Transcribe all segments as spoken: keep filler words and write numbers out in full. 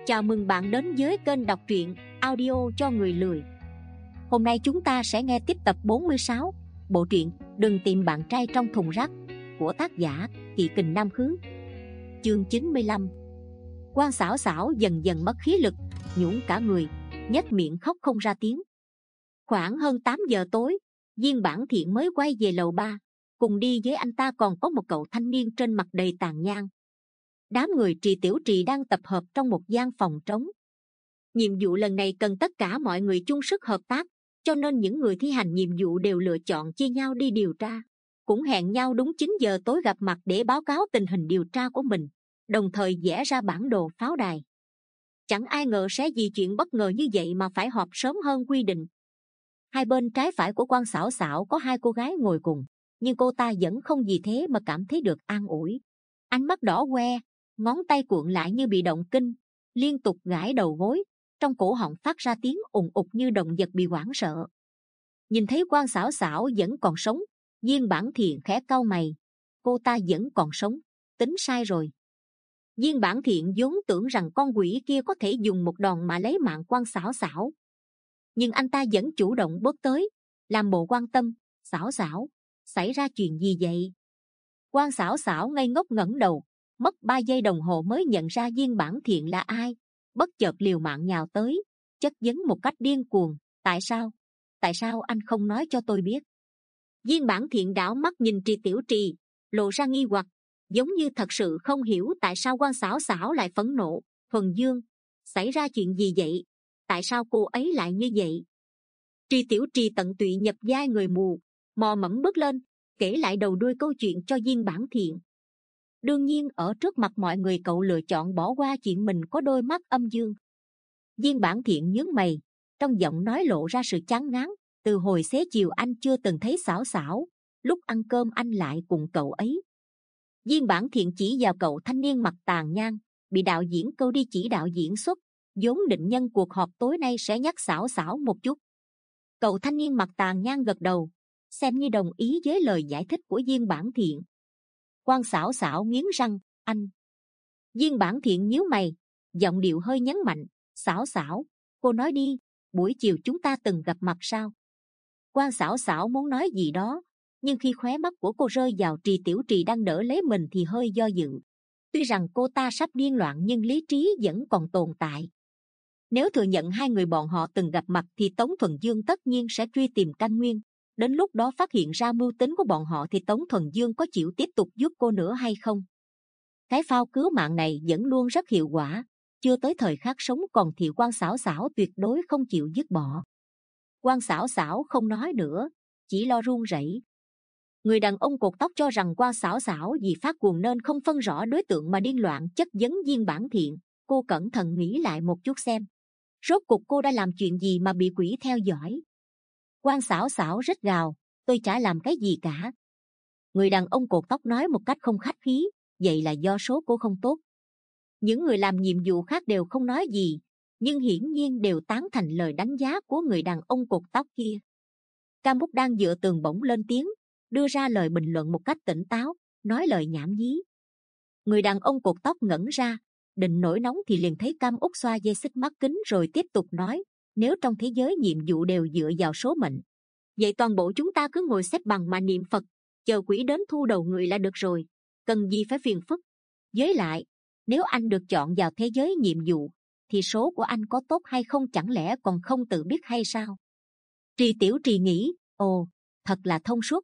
Chào mừng bạn đến với kênh đọc truyện audio cho người lười. Hôm nay chúng ta sẽ nghe tiếp tập bốn mươi sáu bộ truyện Đừng tìm bạn trai trong thùng rác của tác giả Kỵ Kình Nam Khứ. Chương chín mươi lăm. Quan Xảo Xảo dần dần mất khí lực, nhũn cả người, nhếch miệng khóc không ra tiếng. Khoảng hơn tám giờ tối, Viên Bản Thiện mới quay về lầu ba. Cùng đi với anh ta còn có một cậu thanh niên trên mặt đầy tàn nhang. Đám người Trì Tiểu Trì đang tập hợp trong một gian phòng trống. Nhiệm vụ lần này cần tất cả mọi người chung sức hợp tác, cho nên những người thi hành nhiệm vụ đều lựa chọn chia nhau đi điều tra, cũng hẹn nhau đúng chín giờ tối gặp mặt để báo cáo tình hình điều tra của mình, đồng thời vẽ ra bản đồ pháo đài. Chẳng ai ngờ sẽ vì chuyện bất ngờ như vậy mà phải họp sớm hơn quy định. Hai bên trái phải của Quan Xảo Xảo có hai cô gái ngồi cùng, nhưng cô ta vẫn không vì thế mà cảm thấy được an ủi. Ánh mắt đỏ que, ngón tay cuộn lại như bị động kinh, liên tục gãi đầu gối, trong cổ họng phát ra tiếng ùng ục như động vật bị hoảng sợ. Nhìn thấy Quan Xảo Xảo vẫn còn sống, Viên Bản Thiện khẽ cau mày. Cô ta vẫn còn sống, tính sai rồi. Viên Bản Thiện vốn tưởng rằng con quỷ kia có thể dùng một đòn mà lấy mạng Quan Xảo Xảo, nhưng anh ta vẫn chủ động bước tới, làm bộ quan tâm. Xảo Xảo, xảy ra chuyện gì vậy? Quan Xảo Xảo ngây ngốc ngẩng đầu, mất ba giây đồng hồ mới nhận ra Viên Bản Thiện là ai, bất chợt liều mạng nhào tới, chất vấn một cách điên cuồng. Tại sao? Tại sao anh không nói cho tôi biết? Viên Bản Thiện đảo mắt nhìn Trì Tiểu Trì, lộ ra nghi hoặc, giống như thật sự không hiểu tại sao Quan Xảo Xảo lại phẫn nộ. Thuần Dương, xảy ra chuyện gì vậy? Tại sao cô ấy lại như vậy? Trì Tiểu Trì tận tụy nhập vai người mù, mò mẫm bước lên, kể lại đầu đuôi câu chuyện cho Viên Bản Thiện. Đương nhiên ở trước mặt mọi người cậu lựa chọn bỏ qua chuyện mình có đôi mắt âm dương. Viên Bản Thiện nhướng mày, trong giọng nói lộ ra sự chán ngán. Từ hồi xế chiều anh chưa từng thấy Xảo Xảo, lúc ăn cơm anh lại cùng cậu ấy. Viên Bản Thiện chỉ vào cậu thanh niên mặt tàn nhang, bị đạo diễn câu đi chỉ đạo diễn xuất, vốn định nhân cuộc họp tối nay sẽ nhắc Xảo Xảo một chút. Cậu thanh niên mặt tàn nhang gật đầu, xem như đồng ý với lời giải thích của Viên Bản Thiện. Quan Xảo Xảo nghiến răng, anh. Viên Bản Thiện nhíu mày, giọng điệu hơi nhấn mạnh, Xảo Xảo, cô nói đi, buổi chiều chúng ta từng gặp mặt sao? Quan Xảo Xảo muốn nói gì đó, nhưng khi khóe mắt của cô rơi vào Trì Tiểu Trì đang đỡ lấy mình thì hơi do dự. Tuy rằng cô ta sắp điên loạn nhưng lý trí vẫn còn tồn tại. Nếu thừa nhận hai người bọn họ từng gặp mặt thì Tống Thuần Dương tất nhiên sẽ truy tìm căn nguyên. Đến lúc đó phát hiện ra mưu tính của bọn họ thì Tống Thuần Dương có chịu tiếp tục giúp cô nữa hay không? Cái phao cứu mạng này vẫn luôn rất hiệu quả, chưa tới thời khắc sống còn thì Quan Xảo Xảo tuyệt đối không chịu dứt bỏ. Quan Xảo Xảo không nói nữa, chỉ lo run rẩy. Người đàn ông cột tóc cho rằng Quan Xảo Xảo vì phát cuồng nên không phân rõ đối tượng mà điên loạn chất vấn Viên Bản Thiện. Cô cẩn thận nghĩ lại một chút xem, rốt cuộc cô đã làm chuyện gì mà bị quỷ theo dõi? Quan Xảo Xảo rít gào, tôi chả làm cái gì cả. Người đàn ông cột tóc nói một cách không khách khí, vậy là do số cô không tốt. Những người làm nhiệm vụ khác đều không nói gì, nhưng hiển nhiên đều tán thành lời đánh giá của người đàn ông cột tóc kia. Cam Bút đang dựa tường bỗng lên tiếng, đưa ra lời bình luận một cách tỉnh táo, nói lời nhảm nhí. Người đàn ông cột tóc ngẩn ra, định nổi nóng thì liền thấy Cam Út xoa dây xích mắt kính rồi tiếp tục nói, nếu trong thế giới nhiệm vụ đều dựa vào số mệnh, vậy toàn bộ chúng ta cứ ngồi xếp bằng mà niệm Phật, chờ quỷ đến thu đầu người là được rồi, cần gì phải phiền phức. Với lại, nếu anh được chọn vào thế giới nhiệm vụ thì số của anh có tốt hay không chẳng lẽ còn không tự biết hay sao? Trì Tiểu Trì nghĩ, ồ, thật là thông suốt.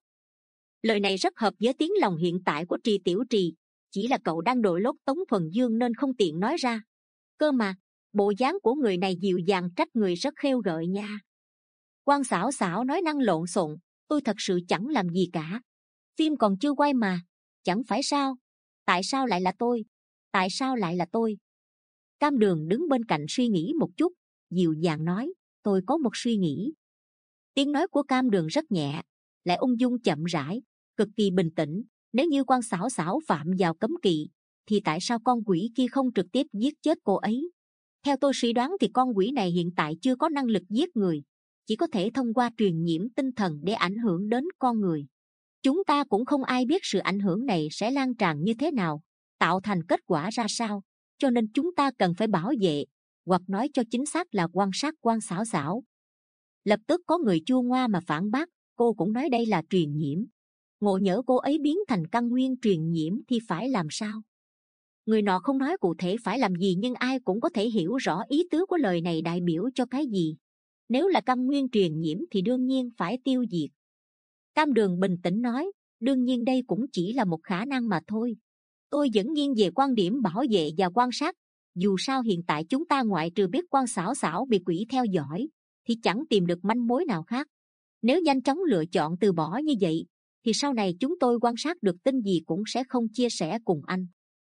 Lời này rất hợp với tiếng lòng hiện tại của Trì Tiểu Trì, chỉ là cậu đang đội lốt Tống Thuần Dương nên không tiện nói ra. Cơ mà, bộ dáng của người này dịu dàng trách người rất khêu gợi nha. Quan Xảo Xảo nói năng lộn xộn, tôi thật sự chẳng làm gì cả. Phim còn chưa quay mà, chẳng phải sao? Tại sao lại là tôi? Tại sao lại là tôi? Cam Đường đứng bên cạnh suy nghĩ một chút, dịu dàng nói, tôi có một suy nghĩ. Tiếng nói của Cam Đường rất nhẹ, lại ung dung chậm rãi, cực kỳ bình tĩnh. Nếu như Quan Xảo Xảo phạm vào cấm kỵ, thì tại sao con quỷ kia không trực tiếp giết chết cô ấy? Theo tôi suy đoán thì con quỷ này hiện tại chưa có năng lực giết người, chỉ có thể thông qua truyền nhiễm tinh thần để ảnh hưởng đến con người. Chúng ta cũng không ai biết sự ảnh hưởng này sẽ lan tràn như thế nào, tạo thành kết quả ra sao. cho nên chúng ta cần phải bảo vệ, hoặc nói cho chính xác là quan sát Quan Xảo Xảo. Lập tức có người chua ngoa mà phản bác, cô cũng nói đây là truyền nhiễm. Ngộ nhỡ cô ấy biến thành căn nguyên truyền nhiễm thì phải làm sao? Người nọ không nói cụ thể phải làm gì, nhưng ai cũng có thể hiểu rõ ý tứ của lời này đại biểu cho cái gì. Nếu là căn nguyên truyền nhiễm thì đương nhiên phải tiêu diệt. Cam Đường bình tĩnh nói, đương nhiên đây cũng chỉ là một khả năng mà thôi. Tôi vẫn nghiêng về quan điểm bảo vệ và quan sát. Dù sao hiện tại chúng ta ngoại trừ biết Quan Xảo Xảo bị quỷ theo dõi thì chẳng tìm được manh mối nào khác. Nếu nhanh chóng lựa chọn từ bỏ như vậy thì sau này chúng tôi quan sát được tin gì cũng sẽ không chia sẻ cùng anh.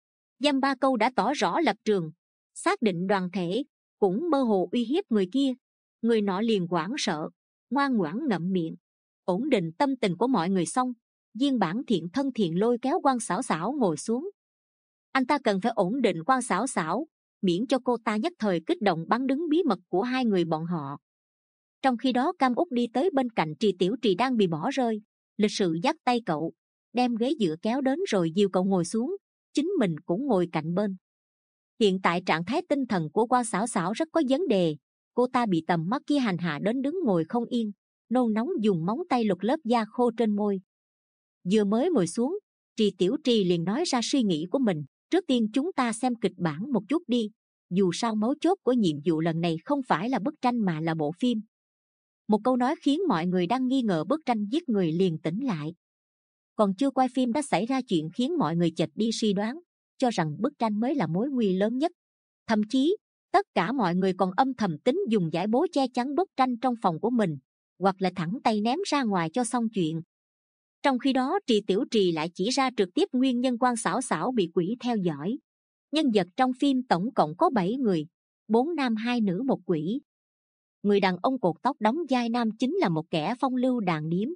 Dăm ba câu đã tỏ rõ lập trường, xác định đoàn thể, cũng mơ hồ uy hiếp người kia. Người nọ liền hoảng sợ, ngoan ngoãn ngậm miệng. Ổn định tâm tình của mọi người xong, Viên Bản Thiện thân thiện lôi kéo Quan Xảo Xảo ngồi xuống. Anh ta cần phải ổn định Quan Xảo Xảo, miễn cho cô ta nhất thời kích động bắn đứng bí mật của hai người bọn họ. Trong khi đó Cam Úc đi tới bên cạnh Trì Tiểu Trì đang bị bỏ rơi, lịch sự dắt tay cậu, đem ghế dựa kéo đến rồi dìu cậu ngồi xuống, chính mình cũng ngồi cạnh bên. Hiện tại trạng thái tinh thần của Quan Xảo Xảo rất có vấn đề, cô ta bị tầm mắt kia hành hạ đến đứng ngồi không yên, nôn nóng dùng móng tay lục lớp da khô trên môi. Vừa mới ngồi xuống, Trì Tiểu Trì liền nói ra suy nghĩ của mình. Trước tiên chúng ta xem kịch bản một chút đi, dù sao mấu chốt của nhiệm vụ lần này không phải là bức tranh mà là bộ phim. Một câu nói khiến mọi người đang nghi ngờ bức tranh giết người liền tỉnh lại. Còn chưa quay phim đã xảy ra chuyện khiến mọi người chệch đi suy đoán, cho rằng bức tranh mới là mối nguy lớn nhất. Thậm chí tất cả mọi người còn âm thầm tính dùng giải bố che chắn bức tranh trong phòng của mình, hoặc là thẳng tay ném ra ngoài cho xong chuyện. Trong khi đó Trì Tiểu Trì lại chỉ ra trực tiếp nguyên nhân Quan Xảo Xảo bị quỷ theo dõi. Nhân vật trong phim tổng cộng có bảy người, bốn nam hai nữ một quỷ. Người đàn ông cột tóc đóng vai nam chính là một kẻ phong lưu đàn điếm.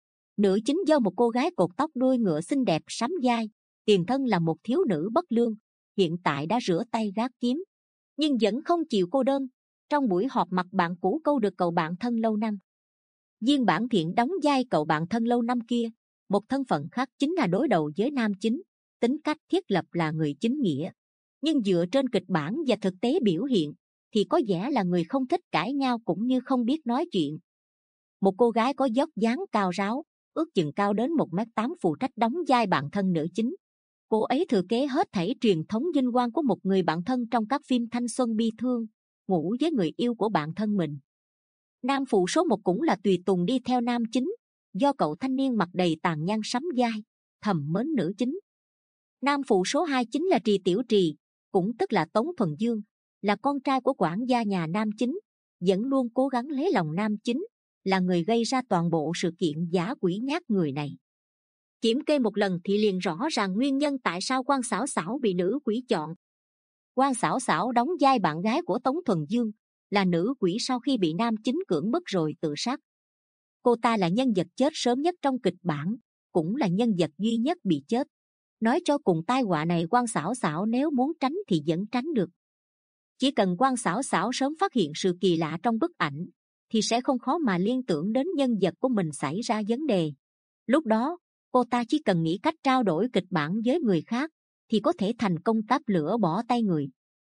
Nữ chính do một cô gái cột tóc đuôi ngựa xinh đẹp sắm vai, tiền thân là một thiếu nữ bất lương, hiện tại đã rửa tay gác kiếm, nhưng vẫn không chịu cô đơn. Trong buổi họp mặt bạn cũ câu được cậu bạn thân lâu năm. Viên Bản Thiện đóng vai cậu bạn thân lâu năm kia, một thân phận khác chính là đối đầu với nam chính, tính cách thiết lập là người chính nghĩa, nhưng dựa trên kịch bản và thực tế biểu hiện thì có vẻ là người không thích cãi nhau cũng như không biết nói chuyện. Một cô gái có dốc dáng cao ráo, ước chừng cao đến một mét tám phụ trách đóng vai bạn thân nữ chính. Cô ấy thừa kế hết thảy truyền thống vinh quang của một người bạn thân trong các phim thanh xuân bi thương, ngủ với người yêu của bạn thân mình. Nam phụ số một cũng là tùy tùng đi theo nam chính, do cậu thanh niên mặt đầy tàn nhang sắm vai, thầm mến nữ chính. Nam phụ số hai chính là Trì Tiểu Trì, cũng tức là Tống Thuần Dương, là con trai của quản gia nhà nam chính, vẫn luôn cố gắng lấy lòng nam chính, là người gây ra toàn bộ sự kiện giả quỷ nhát người này. Kiểm kê một lần thì liền rõ ràng nguyên nhân tại sao Quan Xảo Xảo bị nữ quỷ chọn. Quan Xảo Xảo đóng vai bạn gái của Tống Thuần Dương, là nữ quỷ sau khi bị nam chính cưỡng bức rồi tự sát. Cô ta là nhân vật chết sớm nhất trong kịch bản, cũng là nhân vật duy nhất bị chết. Nói cho cùng tai họa này Quan Xảo Xảo nếu muốn tránh thì vẫn tránh được. Chỉ cần Quan Xảo Xảo sớm phát hiện sự kỳ lạ trong bức ảnh thì sẽ không khó mà liên tưởng đến nhân vật của mình xảy ra vấn đề. Lúc đó cô ta chỉ cần nghĩ cách trao đổi kịch bản với người khác thì có thể thành công táp lửa bỏ tay người.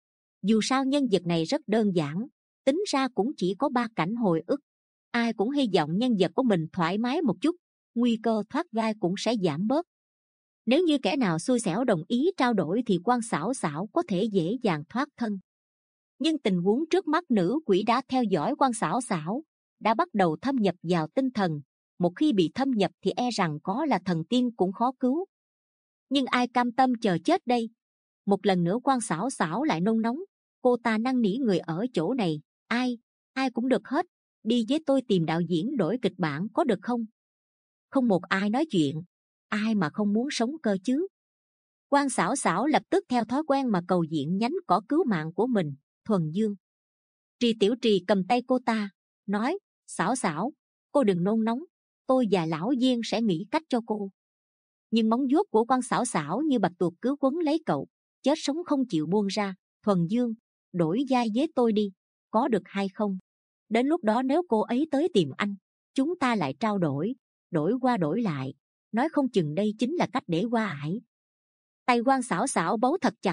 Dù sao nhân vật này rất đơn giản, tính ra cũng chỉ có ba cảnh hồi ức. Ai cũng hy vọng nhân vật của mình thoải mái một chút, nguy cơ thoát vai cũng sẽ giảm bớt. Nếu như kẻ nào xui xẻo đồng ý trao đổi thì Quan Xảo Xảo có thể dễ dàng thoát thân. Nhưng tình huống trước mắt nữ quỷ đã theo dõi Quan Xảo Xảo, đã bắt đầu thâm nhập vào tinh thần. Một khi bị thâm nhập thì e rằng có là thần tiên cũng khó cứu. Nhưng ai cam tâm chờ chết đây? Một lần nữa Quan Xảo Xảo lại nôn nóng. Cô ta năn nỉ người ở chỗ này, ai, ai cũng được hết. Đi với tôi tìm đạo diễn đổi kịch bản có được không? Không một ai nói chuyện. Ai mà không muốn sống cơ chứ? Quan Xảo Xảo lập tức theo thói quen mà cầu diễn nhánh cỏ cứu mạng của mình, Thuần Dương. Trì Tiểu Trì cầm tay cô ta, nói: Xảo Xảo, cô đừng nôn nóng, tôi và lão Viên sẽ nghĩ cách cho cô. Nhưng móng vuốt của Quan Xảo Xảo như bạch tuộc cứ quấn lấy cậu, chết sống không chịu buông ra. Thuần Dương, đổi vai với tôi đi, có được hay không? Đến lúc đó nếu cô ấy tới tìm anh, chúng ta lại trao đổi, đổi qua đổi lại, nói không chừng đây chính là cách để qua ải. Tay Quan Xảo Xảo bấu thật chặt,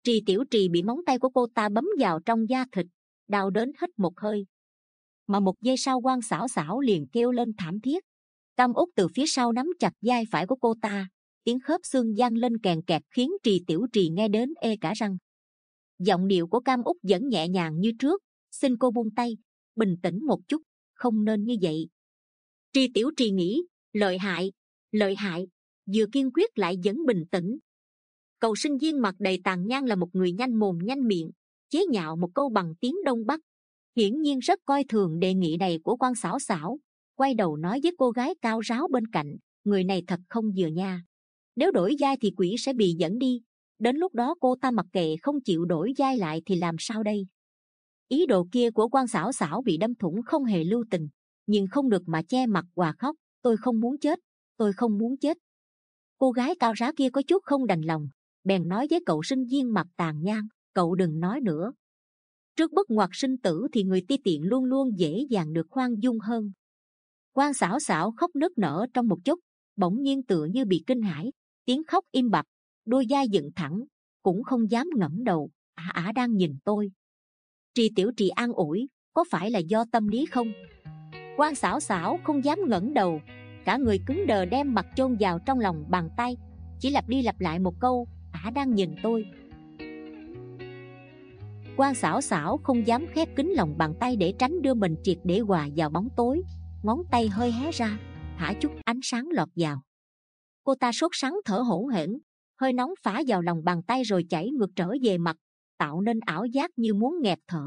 Trì Tiểu Trì bị móng tay của cô ta bấm vào trong da thịt, đau đớn hít một hơi. Mà một giây sau Quan Xảo Xảo liền kêu lên thảm thiết. Cam Úc từ phía sau nắm chặt vai phải của cô ta, tiếng khớp xương vang lên kèn kẹt khiến Trì Tiểu Trì nghe đến ê cả răng. Giọng điệu của Cam Úc vẫn nhẹ nhàng như trước, xin cô buông tay, bình tĩnh một chút, không nên như vậy. Trì Tiểu Trì nghĩ, lợi hại, lợi hại, vừa kiên quyết lại vẫn bình tĩnh. Cậu sinh viên mặt đầy tàn nhang là một người nhanh mồm nhanh miệng, chế nhạo một câu bằng tiếng Đông Bắc, hiển nhiên rất coi thường đề nghị này của Quan Xảo Xảo. Quay đầu nói với cô gái cao ráo bên cạnh, người này thật không vừa nha, nếu đổi vai thì quỷ sẽ bị dẫn đi, đến lúc đó cô ta mặc kệ không chịu đổi vai lại thì làm sao đây. Ý đồ kia của Quan Xảo Xảo bị đâm thủng không hề lưu tình, nhưng không được mà che mặt và khóc. Tôi không muốn chết, tôi không muốn chết. Cô gái cao ráo kia có chút không đành lòng, bèn nói với cậu sinh viên mặt tàn nhang, cậu đừng nói nữa. Trước bất ngoặt sinh tử thì người ti tiện luôn luôn dễ dàng được khoan dung hơn. Quan Xảo Xảo khóc nức nở trong một chút, bỗng nhiên tựa như bị kinh hãi, tiếng khóc im bặt, đôi vai dựng thẳng, cũng không dám ngẩng đầu. Ả ả đang nhìn tôi. Trì Tiểu Trì an ủi, có phải là do tâm lý không? Quan Xảo Xảo không dám ngẩng đầu, cả người cứng đờ đem mặt chôn vào trong lòng bàn tay, chỉ lặp đi lặp lại một câu, ả đang nhìn tôi. Quan Xảo Xảo không dám khép kín lòng bàn tay để tránh đưa mình triệt để hòa vào bóng tối, ngón tay hơi hé ra, thả chút ánh sáng lọt vào. Cô ta sốt sắng thở hổn hển, hơi nóng phả vào lòng bàn tay rồi chảy ngược trở về mặt, tạo nên ảo giác như muốn nghẹt thở.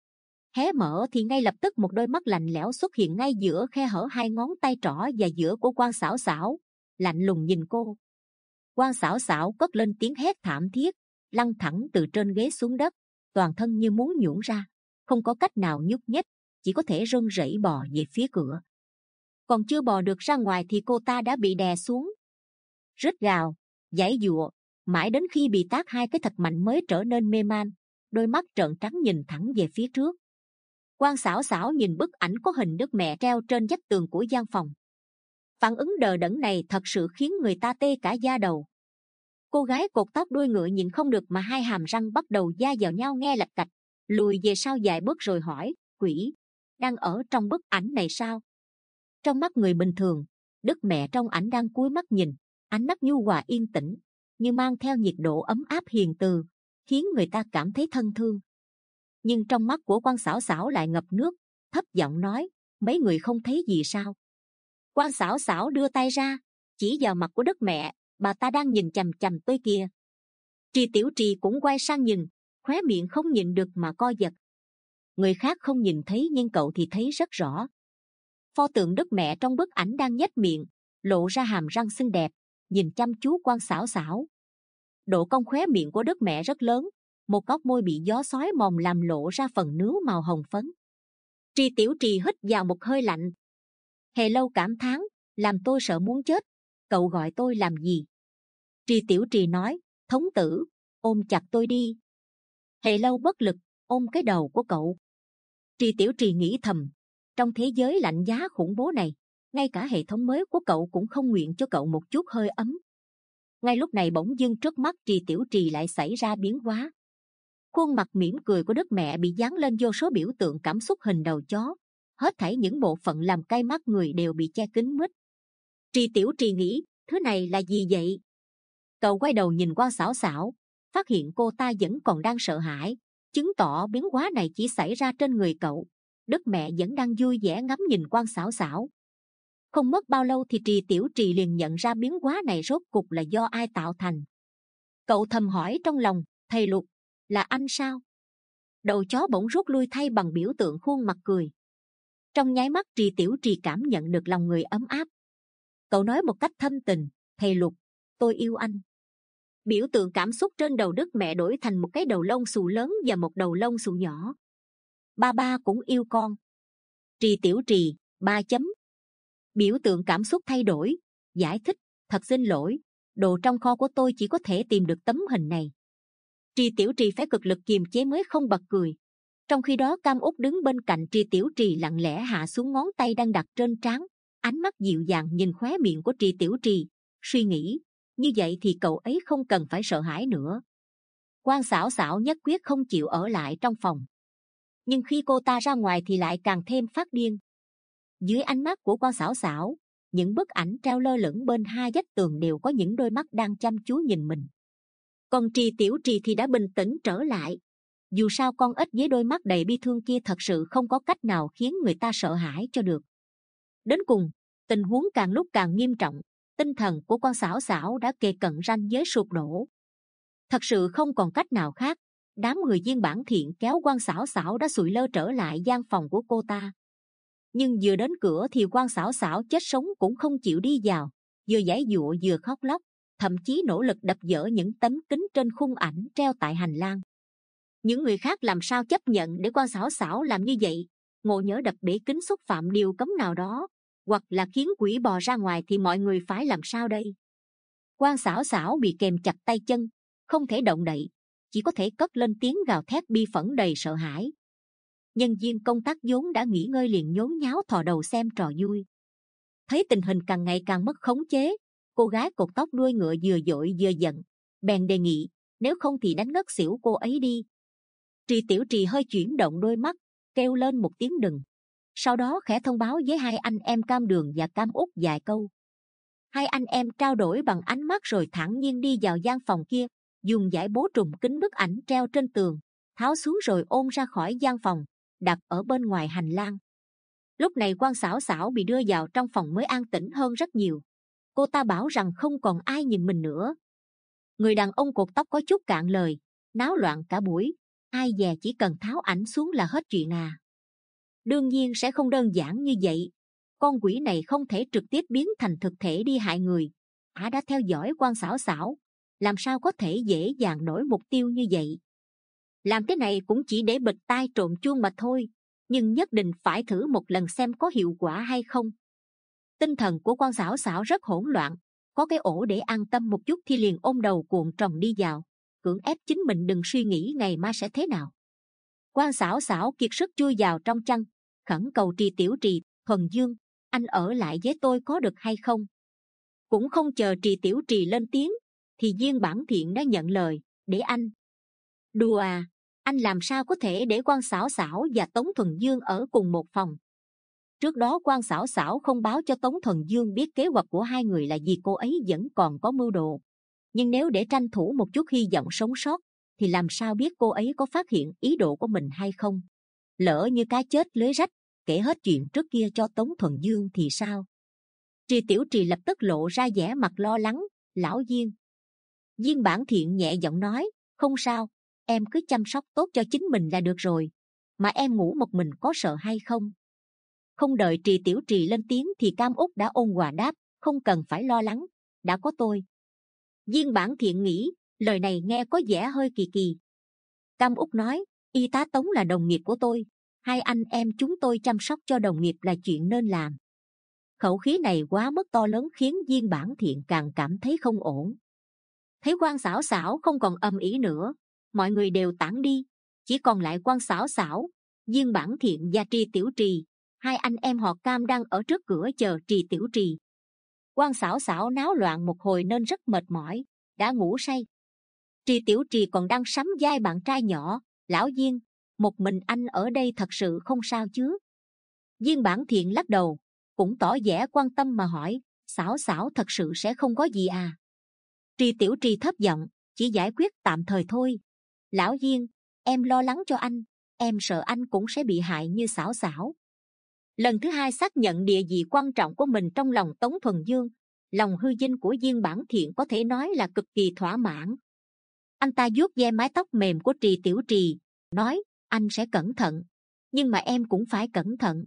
Hé mở thì ngay lập tức một đôi mắt lạnh lẽo xuất hiện ngay giữa khe hở hai ngón tay trỏ và giữa của Quan Xảo Xảo, lạnh lùng nhìn cô. Quan Xảo Xảo cất lên tiếng hét thảm thiết, lăn thẳng từ trên ghế xuống đất, toàn thân như muốn nhũn ra, không có cách nào nhúc nhích, chỉ có thể run rẩy bò về phía cửa. Còn chưa bò được ra ngoài thì cô ta đã bị đè xuống, rít gào, giãy giụa, mãi đến khi bị tát hai cái thật mạnh mới trở nên mê man, đôi mắt trợn trắng nhìn thẳng về phía trước. Quan Xảo Xảo nhìn bức ảnh có hình Đức Mẹ treo trên vách tường của gian phòng. Phản ứng đờ đẫn này thật sự khiến người ta tê cả da đầu. Cô gái cột tóc đuôi ngựa nhìn không được mà hai hàm răng bắt đầu da vào nhau nghe lạch cạch, lùi về sau vài bước rồi hỏi, quỷ đang ở trong bức ảnh này sao? Trong mắt người bình thường, Đức Mẹ trong ảnh đang cúi mắt nhìn, ánh mắt nhu hòa yên tĩnh, như mang theo nhiệt độ ấm áp hiền từ, khiến người ta cảm thấy thân thương. Nhưng trong mắt của Quan Xảo Xảo lại ngập nước, thấp giọng nói, mấy người không thấy gì sao? Quan Xảo Xảo đưa tay ra, chỉ vào mặt của Đức Mẹ, bà ta đang nhìn chằm chằm tôi kìa. Trì Tiểu Trì cũng quay sang nhìn, khóe miệng không nhịn được mà co giật. Người khác không nhìn thấy nhưng cậu thì thấy rất rõ. Pho tượng Đức Mẹ trong bức ảnh đang nhếch miệng, lộ ra hàm răng xinh đẹp, nhìn chăm chú Quan Xảo Xảo. Độ cong khóe miệng của Đức Mẹ rất lớn, một góc môi bị gió xói mòn làm lộ ra phần nướu màu hồng phấn. Trì Tiểu Trì hít vào một hơi lạnh. Hề Lâu cảm thán, làm tôi sợ muốn chết, cậu gọi tôi làm gì? Trì Tiểu Trì nói, thống tử, ôm chặt tôi đi. Hề Lâu bất lực, ôm cái đầu của cậu. Trì Tiểu Trì nghĩ thầm, trong thế giới lạnh giá khủng bố này, ngay cả hệ thống mới của cậu cũng không nguyện cho cậu một chút hơi ấm. Ngay lúc này bỗng dưng trước mắt Trì Tiểu Trì lại xảy ra biến hóa. Khuôn mặt mỉm cười của Đức Mẹ bị dán lên vô số biểu tượng cảm xúc hình đầu chó, hết thảy những bộ phận làm cay mắt người đều bị che kín mít. Trì Tiểu Trì nghĩ, thứ này là gì vậy? Cậu quay đầu nhìn Quan Xảo Xảo, phát hiện cô ta vẫn còn đang sợ hãi, chứng tỏ biến hóa này chỉ xảy ra trên người cậu. Đức Mẹ vẫn đang vui vẻ ngắm nhìn Quan Xảo Xảo. Không mất bao lâu thì Trì Tiểu Trì liền nhận ra biến hóa này rốt cục là do ai tạo thành. Cậu thầm hỏi trong lòng, thầy Lục, là anh sao? Đầu chó bỗng rút lui thay bằng biểu tượng khuôn mặt cười. Trong nháy mắt Trì Tiểu Trì cảm nhận được lòng người ấm áp. Cậu nói một cách thâm tình, thầy Lục, tôi yêu anh. Biểu tượng cảm xúc trên đầu Đức Mẹ đổi thành một cái đầu lông xù lớn và một đầu lông xù nhỏ. Ba ba cũng yêu con. Trì Tiểu Trì, ba chấm. Biểu tượng cảm xúc thay đổi, giải thích, thật xin lỗi, đồ trong kho của tôi chỉ có thể tìm được tấm hình này. Trì Tiểu Trì phải cực lực kiềm chế mới không bật cười. Trong khi đó Cam Úc đứng bên cạnh Trì Tiểu Trì lặng lẽ hạ xuống ngón tay đang đặt trên trán, ánh mắt dịu dàng nhìn khóe miệng của Trì Tiểu Trì, suy nghĩ, như vậy thì cậu ấy không cần phải sợ hãi nữa. Quan Xảo Xảo nhất quyết không chịu ở lại trong phòng, nhưng khi cô ta ra ngoài thì lại càng thêm phát điên. Dưới ánh mắt của Quan Xảo Xảo, những bức ảnh treo lơ lửng bên hai vách tường đều có những đôi mắt đang chăm chú nhìn mình. Còn Trì Tiểu Trì thì đã bình tĩnh trở lại. Dù sao con ếch với đôi mắt đầy bi thương kia thật sự không có cách nào khiến người ta sợ hãi cho được. Đến cùng, tình huống càng lúc càng nghiêm trọng, tinh thần của Quan Xảo Xảo đã kề cận ranh giới sụp đổ. Thật sự không còn cách nào khác, đám người Viên Bản Thiện kéo Quan Xảo Xảo đã sụi lơ trở lại gian phòng của cô ta. Nhưng vừa đến cửa thì Quan Xảo Xảo chết sống cũng không chịu đi vào, vừa giãy giụa vừa khóc lóc, thậm chí nỗ lực đập vỡ những tấm kính trên khung ảnh treo tại hành lang. Những người khác làm sao chấp nhận để Quan Xảo Xảo làm như vậy? Ngộ nhỡ đập bể kính xúc phạm điều cấm nào đó, hoặc là khiến quỷ bò ra ngoài thì mọi người phải làm sao đây? Quan Xảo Xảo bị kềm chặt tay chân, không thể động đậy, chỉ có thể cất lên tiếng gào thét bi phẫn đầy sợ hãi. Nhân viên công tác vốn đã nghỉ ngơi liền nhốn nháo thò đầu xem trò vui. Thấy tình hình càng ngày càng mất khống chế, cô gái cột tóc đuôi ngựa vừa dội vừa giận, bèn đề nghị, nếu không thì đánh ngất xỉu cô ấy đi. Trì Tiểu Trì hơi chuyển động đôi mắt, kêu lên một tiếng đừng. Sau đó khẽ thông báo với hai anh em Cam Đường và Cam Út vài câu. Hai anh em trao đổi bằng ánh mắt rồi thản nhiên đi vào gian phòng kia, dùng dải bố trùm kín bức ảnh treo trên tường, tháo xuống rồi ôm ra khỏi gian phòng, đặt ở bên ngoài hành lang. Lúc này Quan Xảo Xảo bị đưa vào trong phòng mới an tĩnh hơn rất nhiều. Cô ta bảo rằng không còn ai nhìn mình nữa. Người đàn ông cột tóc có chút cạn lời, náo loạn cả buổi, ai dè chỉ cần tháo ảnh xuống là hết chuyện à? Đương nhiên sẽ không đơn giản như vậy. Con quỷ này không thể trực tiếp biến thành thực thể đi hại người. Ả đã theo dõi Quan Xảo Xảo, làm sao có thể dễ dàng đổi mục tiêu như vậy? Làm cái này cũng chỉ để bịt tai trộm chuông mà thôi, nhưng nhất định phải thử một lần xem có hiệu quả hay không. Tinh thần của Quan Xảo Xảo rất hỗn loạn, có cái ổ để an tâm một chút thì liền ôm đầu cuộn tròn đi vào, cưỡng ép chính mình đừng suy nghĩ ngày mai sẽ thế nào. Quan Xảo Xảo kiệt sức chui vào trong chăn, khẩn cầu Trì Tiểu Trì, Thuần Dương, anh ở lại với tôi có được hay không? Cũng không chờ Trì Tiểu Trì lên tiếng, thì Viên Bản Thiện đã nhận lời, để anh. Đùa à, anh làm sao có thể để Quan Xảo Xảo và Tống Thuần Dương ở cùng một phòng? Trước đó Quan Xảo Xảo không báo cho Tống Thuần Dương biết kế hoạch của hai người là vì cô ấy vẫn còn có mưu đồ. Nhưng nếu để tranh thủ một chút hy vọng sống sót, thì làm sao biết cô ấy có phát hiện ý đồ của mình hay không? Lỡ như cá chết lưới rách, kể hết chuyện trước kia cho Tống Thuần Dương thì sao? Trì Tiểu Trì lập tức lộ ra vẻ mặt lo lắng, lão Viên. Viên Bản Thiện nhẹ giọng nói, không sao, em cứ chăm sóc tốt cho chính mình là được rồi. Mà em ngủ một mình có sợ hay không? Không đợi Trì Tiểu Trì lên tiếng thì Cam Út đã ôn hòa đáp, không cần phải lo lắng, đã có tôi. Viên Bản Thiện nghĩ, lời này nghe có vẻ hơi kỳ kỳ. Cam Út nói, y tá Tống là đồng nghiệp của tôi, hai anh em chúng tôi chăm sóc cho đồng nghiệp là chuyện nên làm. Khẩu khí này quá mức to lớn khiến Viên Bản Thiện càng cảm thấy không ổn. Thấy Quan Xảo Xảo không còn ầm ĩ nữa, mọi người đều tản đi, chỉ còn lại Quan Xảo Xảo, Viên Bản Thiện và Trì Tiểu Trì. Hai anh em họ Cam đang ở trước cửa chờ Trì Tiểu Trì. Quan Xảo Xảo náo loạn một hồi nên rất mệt mỏi, đã ngủ say. Trì Tiểu Trì còn đang sắm vai bạn trai nhỏ, lão Viên, một mình anh ở đây thật sự không sao chứ? Viên Bản Thiện lắc đầu, cũng tỏ vẻ quan tâm mà hỏi, Xảo Xảo thật sự sẽ không có gì à? Trì Tiểu Trì thấp giọng, chỉ giải quyết tạm thời thôi. Lão Viên, em lo lắng cho anh, em sợ anh cũng sẽ bị hại như Xảo Xảo. Lần thứ hai xác nhận địa vị quan trọng của mình trong lòng Tống Thuần Dương, lòng hư vinh của Viên Bản Thiện có thể nói là cực kỳ thỏa mãn. Anh ta vuốt ve mái tóc mềm của Trì Tiểu Trì, nói, anh sẽ cẩn thận, nhưng mà em cũng phải cẩn thận.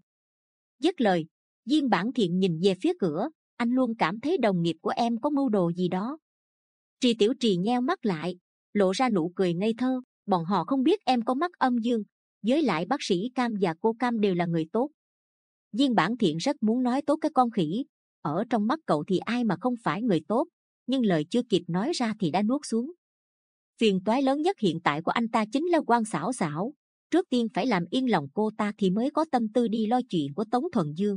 Dứt lời, Viên Bản Thiện nhìn về phía cửa, anh luôn cảm thấy đồng nghiệp của em có mưu đồ gì đó. Trì Tiểu Trì nheo mắt lại, lộ ra nụ cười ngây thơ, bọn họ không biết em có mắc âm dương, với lại bác sĩ Cam và cô Cam đều là người tốt. Viên Bản Thiện rất muốn nói tốt cái con khỉ, ở trong mắt cậu thì ai mà không phải người tốt, nhưng lời chưa kịp nói ra thì đã nuốt xuống. Phiền toái lớn nhất hiện tại của anh ta chính là Quan Xảo Xảo, trước tiên phải làm yên lòng cô ta thì mới có tâm tư đi lo chuyện của Tống Thuần Dương.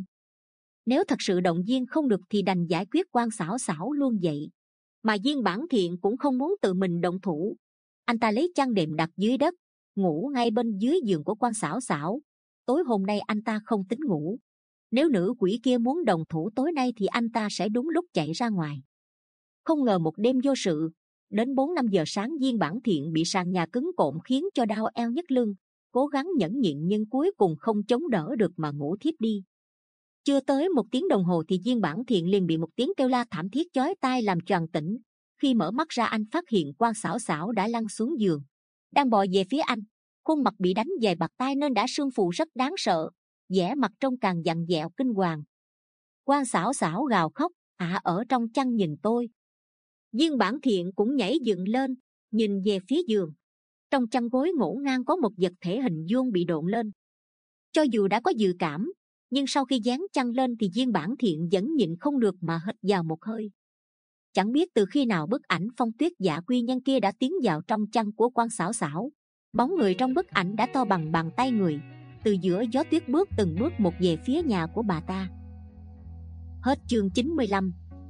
Nếu thật sự động viên không được thì đành giải quyết Quan Xảo Xảo luôn vậy. Mà Viên Bản Thiện cũng không muốn tự mình động thủ, Anh ta lấy chăn đệm đặt dưới đất, ngủ ngay bên dưới giường của quan Xảo Xảo. Tối hôm nay anh ta không tính ngủ. Nếu nữ quỷ kia muốn đồng thủ tối nay thì anh ta sẽ đúng lúc chạy ra ngoài. Không ngờ một đêm vô sự, đến bốn năm giờ sáng Viên Bản Thiện bị sàn nhà cứng cộm khiến cho đau eo nhức lưng, cố gắng nhẫn nhịn nhưng cuối cùng không chống đỡ được mà ngủ thiếp đi. Chưa tới một tiếng đồng hồ thì Viên Bản Thiện liền bị một tiếng kêu la thảm thiết chói tai làm choàng tỉnh. Khi mở mắt ra anh phát hiện quan Xảo Xảo đã lăn xuống giường, đang bò về phía anh. Khuôn mặt bị đánh vài bạt tai nên đã sưng phù rất đáng sợ, vẻ mặt trông càng vặn vẹo kinh hoàng. Quan Xảo Xảo gào khóc, "À, ở trong chăn nhìn tôi." Viên Bản Thiện cũng nhảy dựng lên, nhìn về phía giường. Trong chăn gối ngổn ngang có một vật thể hình vuông bị độn lên. Cho dù đã có dự cảm, nhưng sau khi dán chăn lên thì Viên Bản Thiện vẫn nhịn không được mà hít vào một hơi. Chẳng biết từ khi nào bức ảnh phong tuyết dạ quy nhân kia đã tiến vào trong chăn của quan Xảo Xảo. Bóng người trong bức ảnh đã to bằng bàn tay người, từ giữa gió tuyết bước từng bước một về phía nhà của bà ta. Hết chương chín mươi lăm.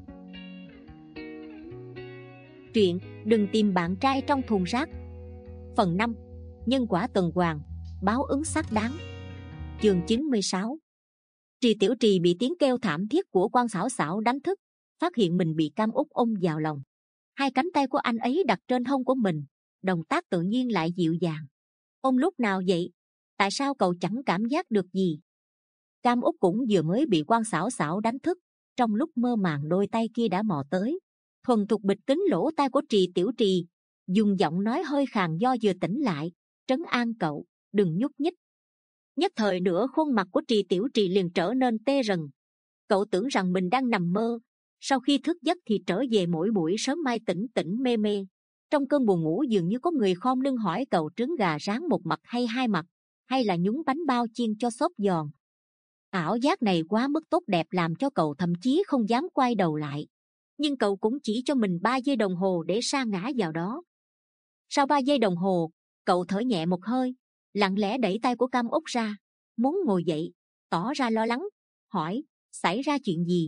Truyện Đừng Tìm Bạn Trai Trong Thùng Rác, phần năm. Nhân quả tuần hoàn, báo ứng xác đáng. Chương chín mươi sáu. Trì Tiểu Trì bị tiếng kêu thảm thiết của quan Xảo Xảo đánh thức, phát hiện mình bị Cam Út ôm vào lòng. Hai cánh tay của anh ấy đặt trên hông của mình, động tác tự nhiên lại dịu dàng. "Ông lúc nào vậy? Tại sao cậu chẳng cảm giác được gì?" Cam Út cũng vừa mới bị quan Xảo Xảo đánh thức, trong lúc mơ màng đôi tay kia đã mò tới, thuần thục bịt kín lỗ tai của Trì Tiểu Trì, dùng giọng nói hơi khàn do vừa tỉnh lại, trấn an cậu, "Đừng nhúc nhích." Nhất thời nữa khuôn mặt của Trì Tiểu Trì liền trở nên tê rần. Cậu tưởng rằng mình đang nằm mơ, sau khi thức giấc thì trở về mỗi buổi sớm mai tỉnh tỉnh mê mê. Trong cơn buồn ngủ dường như có người khom lưng hỏi cậu trứng gà rán một mặt hay hai mặt, hay là nhúng bánh bao chiên cho xốp giòn. Ảo giác này quá mức tốt đẹp làm cho cậu thậm chí không dám quay đầu lại. Nhưng cậu cũng chỉ cho mình ba giây đồng hồ để sa ngã vào đó. Sau ba giây đồng hồ, cậu thở nhẹ một hơi, lặng lẽ đẩy tay của Cam Út ra, muốn ngồi dậy, tỏ ra lo lắng, hỏi, "Xảy ra chuyện gì?"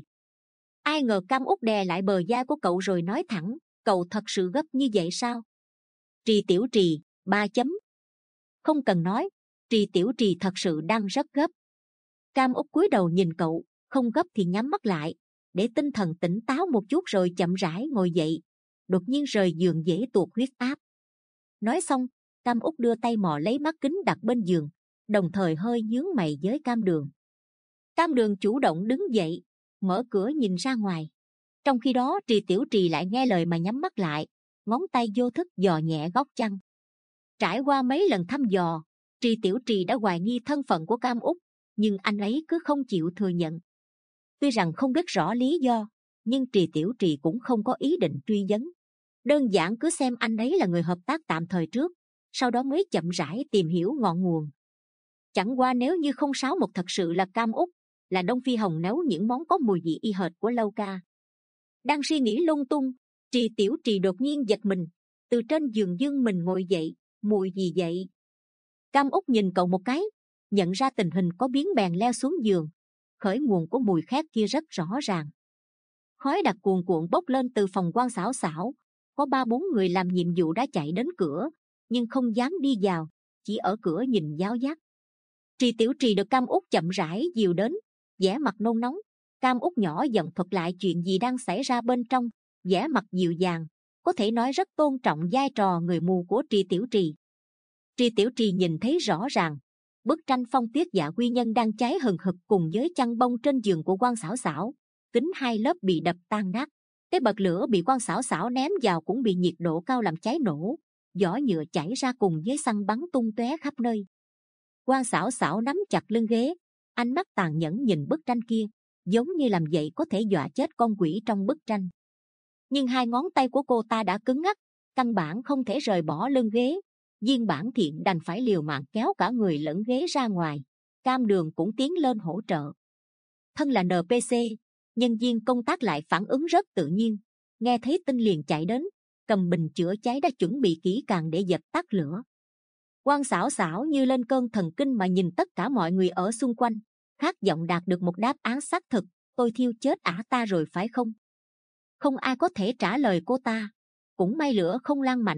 Ai ngờ Cam Út đè lại bờ vai của cậu rồi nói thẳng, "Cậu thật sự gấp như vậy sao?" Trì Tiểu Trì, ba chấm. Không cần nói, Trì Tiểu Trì thật sự đang rất gấp. Cam Út cúi đầu nhìn cậu, không gấp thì nhắm mắt lại, để tinh thần tỉnh táo một chút rồi chậm rãi ngồi dậy. Đột nhiên rời giường dễ tuột huyết áp. Nói xong, Cam Út đưa tay mò lấy mắt kính đặt bên giường, đồng thời hơi nhướng mày với Cam Đường. Cam Đường chủ động đứng dậy, mở cửa nhìn ra ngoài. Trong khi đó Trì Tiểu Trì lại nghe lời mà nhắm mắt lại, ngón tay vô thức dò nhẹ góc chăn. Trải qua mấy lần thăm dò, Trì Tiểu Trì đã hoài nghi thân phận của Cam Út, nhưng anh ấy cứ không chịu thừa nhận. Tuy rằng không biết rõ lý do, nhưng Trì Tiểu Trì cũng không có ý định truy vấn. Đơn giản cứ xem anh ấy là người hợp tác tạm thời trước, sau đó mới chậm rãi tìm hiểu ngọn nguồn. Chẳng qua nếu như không sáu một thật sự là Cam Út, là Đông Phi Hồng nấu những món có mùi vị y hệt của Lâu Ca. Đang suy nghĩ lung tung, Trì Tiểu Trì đột nhiên giật mình, từ trên giường dương mình ngồi dậy. "Mùi gì vậy?" Cam Út nhìn cậu một cái, nhận ra tình hình có biến bèn leo xuống giường. Khởi nguồn của mùi khét kia rất rõ ràng. Khói đặc cuồn cuộn bốc lên từ phòng quan Xảo Xảo. Có ba bốn người làm nhiệm vụ đã chạy đến cửa, nhưng không dám đi vào, chỉ ở cửa nhìn giáo giác. Trì Tiểu Trì được Cam Út chậm rãi dìu đến, vẻ mặt nôn nóng. Cam Út nhỏ giọng thuật lại chuyện gì đang xảy ra bên trong, vẻ mặt dịu dàng, có thể nói rất tôn trọng vai trò người mù của Trì Tiểu Trì. Trì Tiểu Trì nhìn thấy rõ ràng, bức tranh phong tuyết dạ quy nhân đang cháy hừng hực cùng với chăn bông trên giường của quan Xảo Xảo. Kính hai lớp bị đập tan nát, cái bật lửa bị quan Xảo Xảo ném vào cũng bị nhiệt độ cao làm cháy nổ, vỏ nhựa chảy ra cùng với xăng bắn tung tóe khắp nơi. Quan Xảo Xảo nắm chặt lưng ghế, ánh mắt tàn nhẫn nhìn bức tranh kia, giống như làm vậy có thể dọa chết con quỷ trong bức tranh. Nhưng hai ngón tay của cô ta đã cứng ngắc, căn bản không thể rời bỏ lưng ghế. Viên Bản Thiện đành phải liều mạng kéo cả người lẫn ghế ra ngoài. Cam Đường cũng tiến lên hỗ trợ. Thân là en pê xê, nhân viên công tác lại phản ứng rất tự nhiên, nghe thấy tin liền chạy đến, cầm bình chữa cháy đã chuẩn bị kỹ càng để dập tắt lửa. Quan Xảo Xảo như lên cơn thần kinh mà nhìn tất cả mọi người ở xung quanh, khát vọng đạt được một đáp án xác thực. "Tôi thiêu chết ả ta rồi phải không?" Không ai có thể trả lời cô ta. Cũng may lửa không lan mạnh,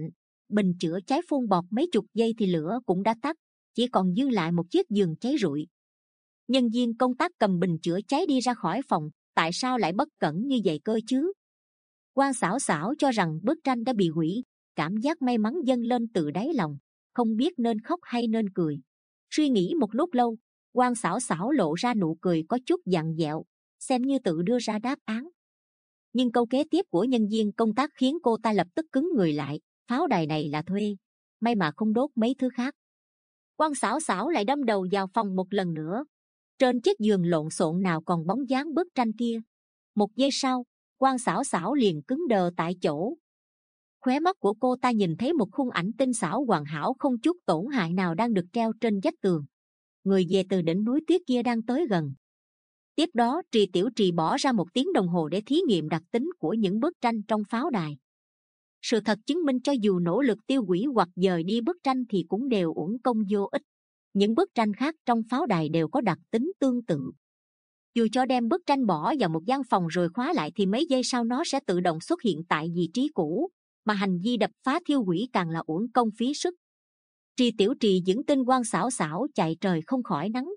Bình chữa cháy phun bọt mấy chục giây thì lửa cũng đã tắt, chỉ còn dư lại một chiếc giường cháy rụi. Nhân viên công tác cầm bình chữa cháy đi ra khỏi phòng. Tại sao lại bất cẩn như vậy cơ chứ? Quan Xảo Xảo cho rằng bức tranh đã bị hủy, cảm giác may mắn dâng lên từ đáy lòng, không biết nên khóc hay nên cười. Suy nghĩ một lúc lâu, Quan Xảo Xảo lộ ra nụ cười có chút dặn dẹo, xem như tự đưa ra đáp án. Nhưng câu kế tiếp của nhân viên công tác khiến cô ta lập tức cứng người lại. Pháo đài này là thuê, may mà không đốt mấy thứ khác. Quan Xảo Xảo lại đâm đầu vào phòng một lần nữa. Trên chiếc giường lộn xộn nào còn bóng dáng bức tranh kia. Một giây sau, Quan Xảo Xảo liền cứng đờ tại chỗ. Khóe mắt của cô ta nhìn thấy một khung ảnh tinh xảo hoàn hảo không chút tổn hại nào đang được treo trên vách tường. Người về từ đỉnh núi tuyết kia đang tới gần. Tiếp đó, Trì Tiểu Trì bỏ ra một tiếng đồng hồ để thí nghiệm đặc tính của những bức tranh trong pháo đài. Sự thật chứng minh cho dù nỗ lực tiêu hủy hoặc dời đi bức tranh thì cũng đều uổng công vô ích. Những bức tranh khác trong pháo đài đều có đặc tính tương tự. Dù cho đem bức tranh bỏ vào một gian phòng rồi khóa lại thì mấy giây sau nó sẽ tự động xuất hiện tại vị trí cũ, mà hành vi đập phá thiêu hủy càng là uổng công phí sức. Trì Tiểu Trì vững tin Quan Xảo Xảo chạy trời không khỏi nắng.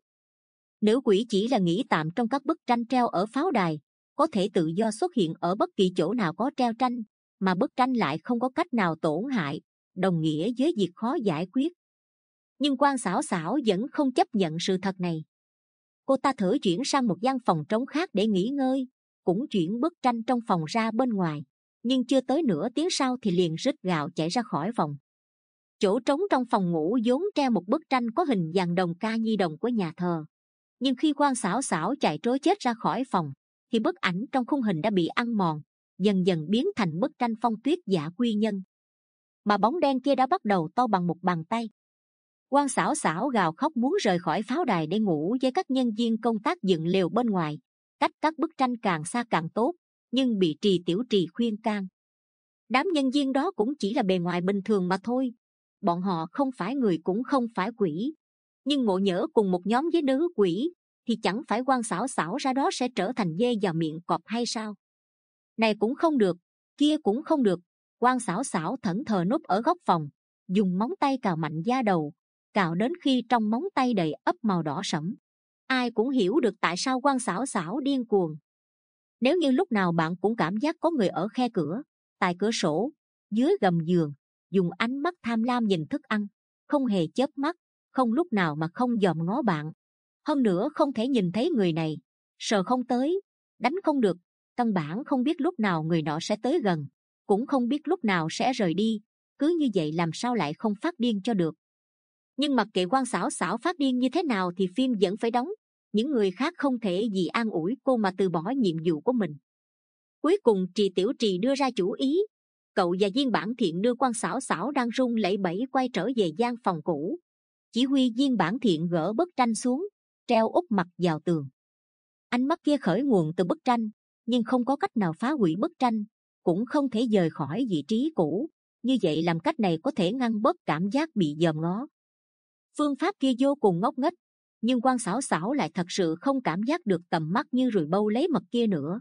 Nữ quỷ chỉ là nghỉ tạm trong các bức tranh treo ở pháo đài, có thể tự do xuất hiện ở bất kỳ chỗ nào có treo tranh, mà bức tranh lại không có cách nào tổn hại, đồng nghĩa với việc khó giải quyết. Nhưng Quan Xảo Xảo vẫn không chấp nhận sự thật này. Cô ta thử chuyển sang một gian phòng trống khác để nghỉ ngơi, cũng chuyển bức tranh trong phòng ra bên ngoài, nhưng chưa tới nửa tiếng sau thì liền rít gào chạy ra khỏi phòng. Chỗ trống trong phòng ngủ vốn treo một bức tranh có hình dàn đồng ca nhi đồng của nhà thờ, nhưng khi Quan Xảo Xảo chạy trối chết ra khỏi phòng thì bức ảnh trong khung hình đã bị ăn mòn, dần dần biến thành bức tranh phong tuyết Dạ Quy Nhân, mà bóng đen kia đã bắt đầu to bằng một bàn tay. Quan Xảo Xảo gào khóc muốn rời khỏi pháo đài để ngủ với các nhân viên công tác dựng lều bên ngoài, cách các bức tranh càng xa càng tốt, nhưng bị Trì Tiểu Trì khuyên can. Đám nhân viên đó cũng chỉ là bề ngoài bình thường mà thôi, bọn họ không phải người cũng không phải quỷ, nhưng ngộ nhỡ cùng một nhóm với nữ quỷ thì chẳng phải Quan Xảo Xảo ra đó sẽ trở thành dê vào miệng cọp hay sao? Này cũng không được, kia cũng không được. Quan Xảo Xảo thẫn thờ núp ở góc phòng, dùng móng tay cào mạnh da đầu, cào đến khi trong móng tay đầy ắp màu đỏ sẫm. Ai cũng hiểu được tại sao Quan Xảo Xảo điên cuồng. Nếu như lúc nào bạn cũng cảm giác có người ở khe cửa, tại cửa sổ, dưới gầm giường, dùng ánh mắt tham lam nhìn thức ăn, không hề chớp mắt, không lúc nào mà không dòm ngó bạn. Hơn nữa không thể nhìn thấy người này, sờ không tới, đánh không được, căn bản không biết lúc nào người nọ sẽ tới gần, cũng không biết lúc nào sẽ rời đi. Cứ như vậy làm sao lại không phát điên cho được? Nhưng mặc kệ Quan Xảo Xảo phát điên như thế nào thì phim vẫn phải đóng. Những người khác không thể vì an ủi cô mà từ bỏ nhiệm vụ của mình. Cuối cùng Trì Tiểu Trì đưa ra chủ ý. Cậu và Viên Bản Thiện đưa Quan Xảo Xảo đang run lẩy bẩy quay trở về gian phòng cũ. Chỉ huy Viên Bản Thiện gỡ bức tranh xuống, treo úp mặt vào tường. Ánh mắt kia khởi nguồn từ bức tranh, nhưng không có cách nào phá hủy bức tranh, cũng không thể rời khỏi vị trí cũ. Như vậy làm cách này có thể ngăn bớt cảm giác bị dòm ngó. Phương pháp kia vô cùng ngốc nghếch, nhưng Quan Xảo Xảo lại thật sự không cảm giác được tầm mắt như ruồi bâu lấy mật kia nữa.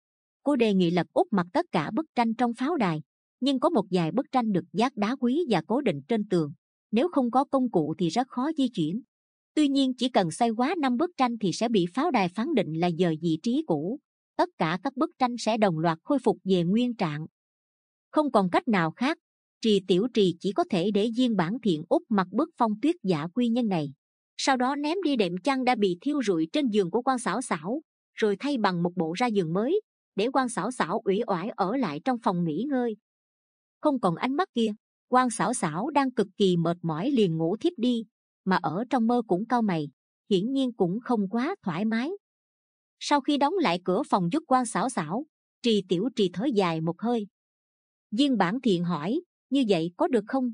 Cô đề nghị lập úp mặt tất cả bức tranh trong pháo đài, nhưng có một vài bức tranh được dát đá quý và cố định trên tường, nếu không có công cụ thì rất khó di chuyển. Tuy nhiên chỉ cần xoay quá năm bức tranh thì sẽ bị pháo đài phán định là dời vị trí cũ. Tất cả các bức tranh sẽ đồng loạt khôi phục về nguyên trạng. Không còn cách nào khác, Trì Tiểu Trì chỉ có thể để Viên Bản Thiện úp mặt bức phong tuyết Dạ Quy Nhân này, sau đó ném đi đệm chăn đã bị thiêu rụi trên giường của Quan Xảo Xảo, rồi thay bằng một bộ ra giường mới, để Quan Xảo Xảo uể oải ở lại trong phòng nghỉ ngơi. Không còn ánh mắt kia, Quan Xảo Xảo đang cực kỳ mệt mỏi liền ngủ thiếp đi, mà ở trong mơ cũng cau mày, hiển nhiên cũng không quá thoải mái. Sau khi đóng lại cửa phòng giúp Quan Xảo Xảo, Trì Tiểu Trì thở dài một hơi. Viên Bản Thiện hỏi, như vậy có được không?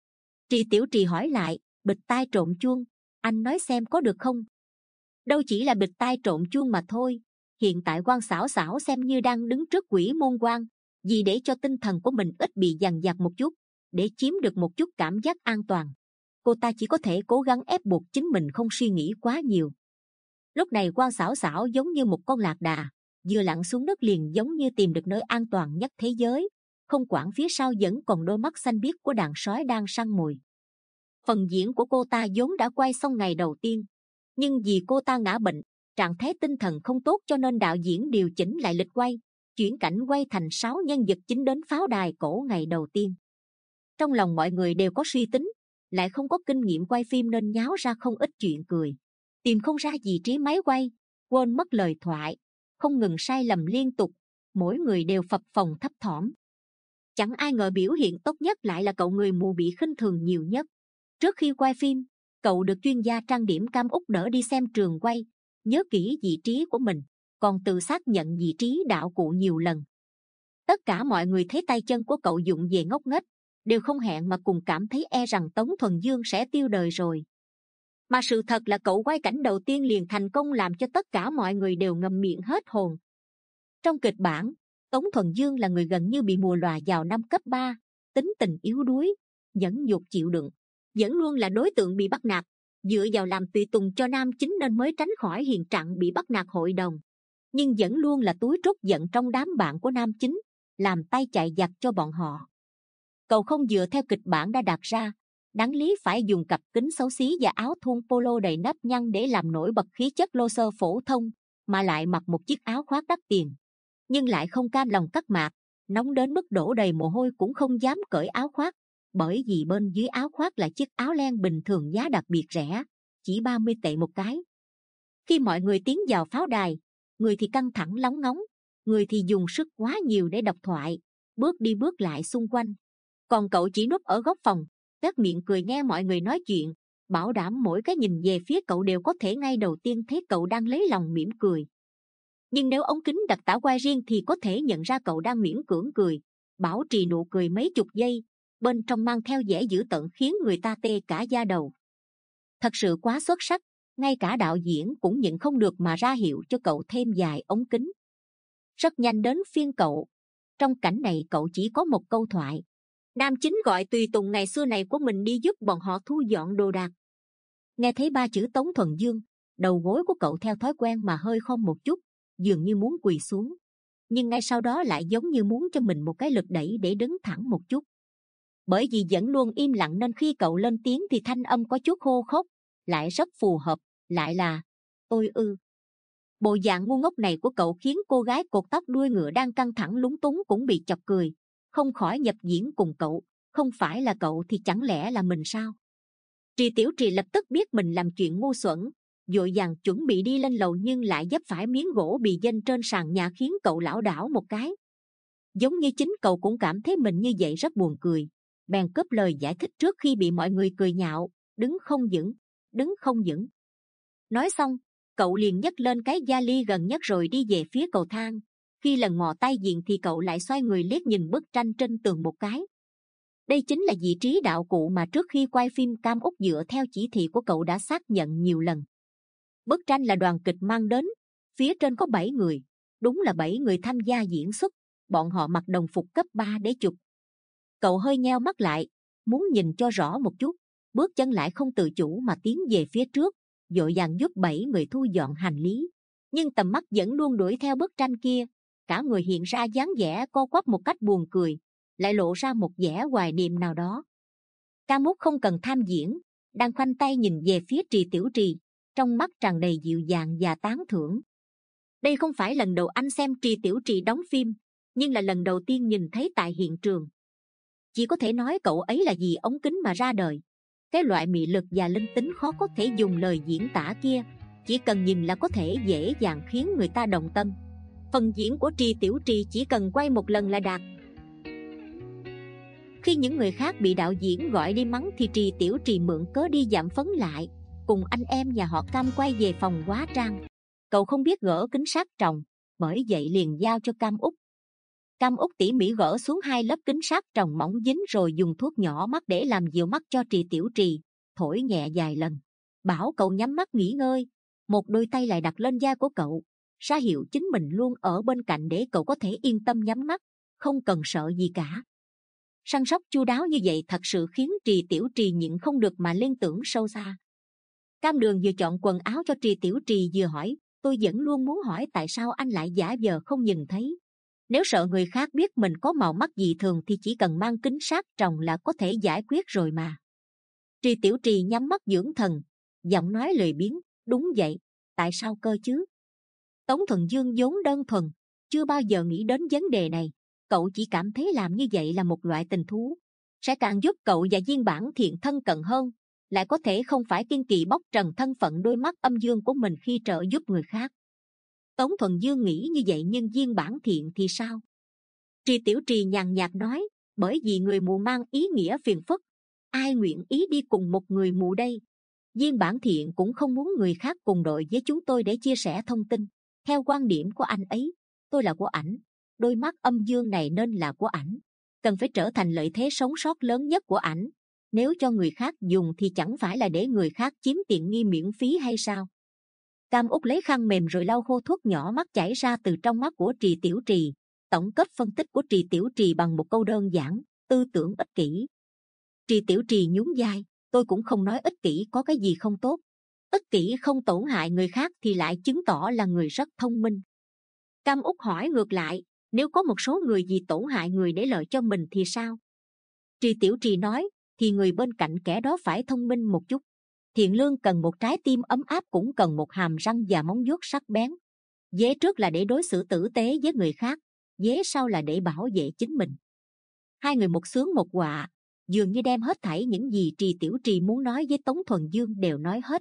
Trì Tiểu Trì hỏi lại, bịch tai trộm chuông, anh nói xem có được không? Đâu chỉ là bịch tai trộm chuông mà thôi. Hiện tại Quan Xảo Xảo xem như đang đứng trước quỷ môn quan, vì để cho tinh thần của mình ít bị dằn vặt một chút, để chiếm được một chút cảm giác an toàn, cô ta chỉ có thể cố gắng ép buộc chính mình không suy nghĩ quá nhiều. Lúc này Quan Xảo Xảo giống như một con lạc đà, vừa lặn xuống đất liền giống như tìm được nơi an toàn nhất thế giới, không quản phía sau vẫn còn đôi mắt xanh biếc của đàn sói đang săn mồi. Phần diễn của cô ta vốn đã quay xong ngày đầu tiên, nhưng vì cô ta ngã bệnh, trạng thái tinh thần không tốt cho nên đạo diễn điều chỉnh lại lịch quay, chuyển cảnh quay thành sáu nhân vật chính đến pháo đài cổ ngày đầu tiên. Trong lòng mọi người đều có suy tính, lại không có kinh nghiệm quay phim nên nháo ra không ít chuyện cười. Tìm không ra vị trí máy quay, quên mất lời thoại, không ngừng sai lầm liên tục, mỗi người đều phập phồng thấp thỏm. Chẳng ai ngờ biểu hiện tốt nhất lại là cậu người mù bị khinh thường nhiều nhất. Trước khi quay phim, cậu được chuyên gia trang điểm Cam Úc đỡ đi xem trường quay, nhớ kỹ vị trí của mình, còn tự xác nhận vị trí đạo cụ nhiều lần. Tất cả mọi người thấy tay chân của cậu dụng về ngốc nghếch, đều không hẹn mà cùng cảm thấy e rằng Tống Thuần Dương sẽ tiêu đời rồi. Mà sự thật là cậu quay cảnh đầu tiên liền thành công làm cho tất cả mọi người đều ngậm miệng hết hồn. Trong kịch bản, Tống Thuần Dương là người gần như bị mù lòa vào năm cấp ba, tính tình yếu đuối, nhẫn nhục chịu đựng, vẫn luôn là đối tượng bị bắt nạt, dựa vào làm tùy tùng cho nam chính nên mới tránh khỏi hiện trạng bị bắt nạt hội đồng, nhưng vẫn luôn là túi trút giận trong đám bạn của nam chính, làm tay chạy giặt cho bọn họ. Cậu không dựa theo kịch bản đã đặt ra, đáng lý phải dùng cặp kính xấu xí và áo thun polo đầy nếp nhăn để làm nổi bật khí chất lô sơ phổ thông, mà lại mặc một chiếc áo khoác đắt tiền, nhưng lại không cam lòng cắt mạc, nóng đến mức đổ đầy mồ hôi cũng không dám cởi áo khoác, bởi vì bên dưới áo khoác là chiếc áo len bình thường giá đặc biệt rẻ, chỉ ba mươi tệ một cái. Khi mọi người tiến vào pháo đài, người thì căng thẳng lóng ngóng, người thì dùng sức quá nhiều để đọc thoại, bước đi bước lại xung quanh. Còn cậu chỉ núp ở góc phòng, tét miệng cười nghe mọi người nói chuyện, bảo đảm mỗi cái nhìn về phía cậu đều có thể ngay đầu tiên thấy cậu đang lấy lòng mỉm cười. Nhưng nếu ống kính đặt tả quay riêng thì có thể nhận ra cậu đang miễn cưỡng cười, bảo trì nụ cười mấy chục giây, bên trong mang theo vẻ dữ tợn khiến người ta tê cả da đầu. Thật sự quá xuất sắc, ngay cả đạo diễn cũng nhịn không được mà ra hiệu cho cậu thêm vài ống kính. Rất nhanh đến phiên cậu. Trong cảnh này cậu chỉ có một câu thoại. Nam chính gọi tùy tùng ngày xưa này của mình đi giúp bọn họ thu dọn đồ đạc. Nghe thấy ba chữ Tống Thuần Dương, đầu gối của cậu theo thói quen mà hơi khom một chút, dường như muốn quỳ xuống, nhưng ngay sau đó lại giống như muốn cho mình một cái lực đẩy để đứng thẳng một chút. Bởi vì vẫn luôn im lặng nên khi cậu lên tiếng thì thanh âm có chút khô khốc, lại rất phù hợp, lại là tôi ư. Bộ dạng ngu ngốc này của cậu khiến cô gái cột tóc đuôi ngựa đang căng thẳng lúng túng cũng bị chọc cười, không khỏi nhập diễn cùng cậu. Không phải là cậu thì chẳng lẽ là mình sao? Trì Tiểu Trì lập tức biết mình làm chuyện ngu xuẩn, vội vàng chuẩn bị đi lên lầu nhưng lại vấp phải miếng gỗ bị dênh trên sàn nhà khiến cậu lảo đảo một cái. Giống như chính cậu cũng cảm thấy mình như vậy rất buồn cười, bèn cướp lời giải thích trước khi bị mọi người cười nhạo. Đứng không vững, đứng không vững. Nói xong, cậu liền nhấc lên cái vali gần nhất rồi đi về phía cầu thang. Khi lần mò tay diện thì cậu lại xoay người liếc nhìn bức tranh trên tường một cái. Đây chính là vị trí đạo cụ mà trước khi quay phim Cam Úc dựa theo chỉ thị của cậu đã xác nhận nhiều lần. Bức tranh là đoàn kịch mang đến, phía trên có bảy người, đúng là bảy người tham gia diễn xuất, bọn họ mặc đồng phục cấp ba để chụp. Cậu hơi nheo mắt lại, muốn nhìn cho rõ một chút, bước chân lại không tự chủ mà tiến về phía trước, vội vàng giúp bảy người thu dọn hành lý. Nhưng tầm mắt vẫn luôn đuổi theo bức tranh kia, cả người hiện ra dáng vẻ co quắp một cách buồn cười, lại lộ ra một vẻ hoài niệm nào đó. Cam Úc không cần tham diễn, đang khoanh tay nhìn về phía Trì Tiểu Trì, trong mắt tràn đầy dịu dàng và tán thưởng. Đây không phải lần đầu anh xem Trì Tiểu Trì đóng phim, nhưng là lần đầu tiên nhìn thấy tại hiện trường. Chỉ có thể nói cậu ấy là vì ống kính mà ra đời. Cái loại mị lực và linh tính khó có thể dùng lời diễn tả kia, chỉ cần nhìn là có thể dễ dàng khiến người ta động tâm. Phần diễn của Trì Tiểu Trì chỉ cần quay một lần là đạt. Khi những người khác bị đạo diễn gọi đi mắng thì Trì Tiểu Trì mượn cớ đi giảm phấn lại, cùng anh em nhà họ Cam quay về phòng hóa trang. Cậu không biết gỡ kính sát tròng, bởi vậy liền giao cho Cam Úc. Cam Úc tỉ mỉ gỡ xuống hai lớp kính sát tròng mỏng dính rồi dùng thuốc nhỏ mắt để làm dịu mắt cho Trì Tiểu Trì, thổi nhẹ vài lần, bảo cậu nhắm mắt nghỉ ngơi. Một đôi tay lại đặt lên da của cậu, ra hiệu chính mình luôn ở bên cạnh để cậu có thể yên tâm nhắm mắt, không cần sợ gì cả. Săn sóc chu đáo như vậy thật sự khiến Trì Tiểu Trì nhịn không được mà liên tưởng sâu xa. Cam Đường vừa chọn quần áo cho Trì Tiểu Trì vừa hỏi, tôi vẫn luôn muốn hỏi tại sao anh lại giả vờ không nhìn thấy. Nếu sợ người khác biết mình có màu mắt dị thường thì chỉ cần mang kính sát tròng là có thể giải quyết rồi mà. Trì Tiểu Trì nhắm mắt dưỡng thần, giọng nói lười biếng, đúng vậy, tại sao cơ chứ? Tống Thuần Dương vốn đơn thuần, chưa bao giờ nghĩ đến vấn đề này. Cậu chỉ cảm thấy làm như vậy là một loại tình thú, sẽ càng giúp cậu và Viên Bản Thiện thân cận hơn, lại có thể không phải kiên kỵ bóc trần thân phận đôi mắt âm dương của mình khi trợ giúp người khác. Tống Thuần Dương nghĩ như vậy, nhưng Viên Bản Thiện thì sao? Trì Tiểu Trì nhàn nhạt nói, bởi vì người mù mang ý nghĩa phiền phức, ai nguyện ý đi cùng một người mù đây? Viên Bản Thiện cũng không muốn người khác cùng đội với chúng tôi để chia sẻ thông tin. Theo quan điểm của anh ấy, tôi là của ảnh, đôi mắt âm dương này nên là của ảnh, cần phải trở thành lợi thế sống sót lớn nhất của ảnh. Nếu cho người khác dùng thì chẳng phải là để người khác chiếm tiện nghi miễn phí hay sao? Cam Úc lấy khăn mềm rồi lau khô thuốc nhỏ mắt chảy ra từ trong mắt của Trì Tiểu Trì, tổng kết phân tích của Trì Tiểu Trì bằng một câu đơn giản: tư tưởng ích kỷ. Trì Tiểu Trì nhún vai, tôi cũng không nói ích kỷ có cái gì không tốt. Ích kỷ không tổn hại người khác thì lại chứng tỏ là người rất thông minh. Cam Úc hỏi ngược lại, nếu có một số người vì tổn hại người để lợi cho mình thì sao? Trì Tiểu Trì nói, thì người bên cạnh kẻ đó phải thông minh một chút. Thiện lương cần một trái tim ấm áp, cũng cần một hàm răng và móng vuốt sắc bén. Vế trước là để đối xử tử tế với người khác, vế sau là để bảo vệ chính mình. Hai người một xướng một họa, dường như đem hết thảy những gì Trì Tiểu Trì muốn nói với Tống Thuần Dương đều nói hết.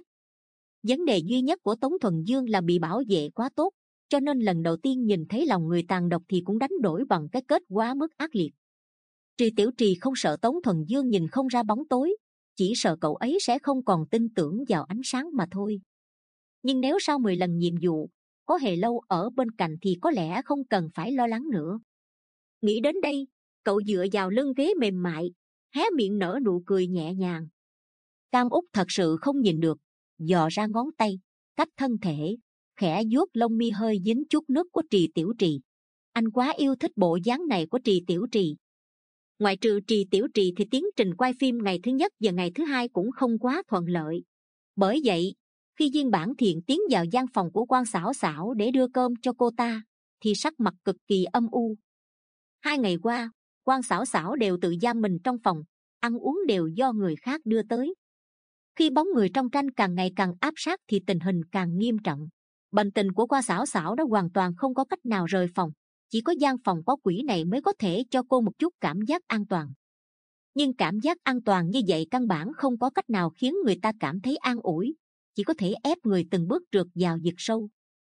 Vấn đề duy nhất của Tống Thuần Dương là bị bảo vệ quá tốt, cho nên lần đầu tiên nhìn thấy lòng người tàn độc thì cũng đánh đổi bằng cái kết quá mức ác liệt. Trì Tiểu Trì không sợ Tống Thuần Dương nhìn không ra bóng tối, chỉ sợ cậu ấy sẽ không còn tin tưởng vào ánh sáng mà thôi. Nhưng nếu sau mười lần nhiệm vụ, có Hề Lâu ở bên cạnh thì có lẽ không cần phải lo lắng nữa. Nghĩ đến đây, cậu dựa vào lưng ghế mềm mại, hé miệng nở nụ cười nhẹ nhàng. Cam Úc thật sự không nhìn được, dò ra ngón tay, cách thân thể, khẽ vuốt lông mi hơi dính chút nước của Trì Tiểu Trì. Anh quá yêu thích bộ dáng này của Trì Tiểu Trì. Ngoại trừ Trì Tiểu Trì thì tiến trình quay phim ngày thứ nhất và ngày thứ hai cũng không quá thuận lợi. Bởi vậy, khi Viên Bản Thiện tiến vào gian phòng của Quan Xảo Xảo để đưa cơm cho cô ta, thì sắc mặt cực kỳ âm u. Hai ngày qua, Quan Xảo Xảo đều tự giam mình trong phòng, ăn uống đều do người khác đưa tới. Khi bóng người trong tranh càng ngày càng áp sát thì tình hình càng nghiêm trọng. Bệnh tình của Quan Xảo Xảo đã hoàn toàn không có cách nào rời phòng. Chỉ có gian phòng có quỷ này mới có thể cho cô một chút cảm giác an toàn. Nhưng cảm giác an toàn như vậy căn bản không có cách nào khiến người ta cảm thấy an ủi, chỉ có thể ép người từng bước trượt vào vực sâu.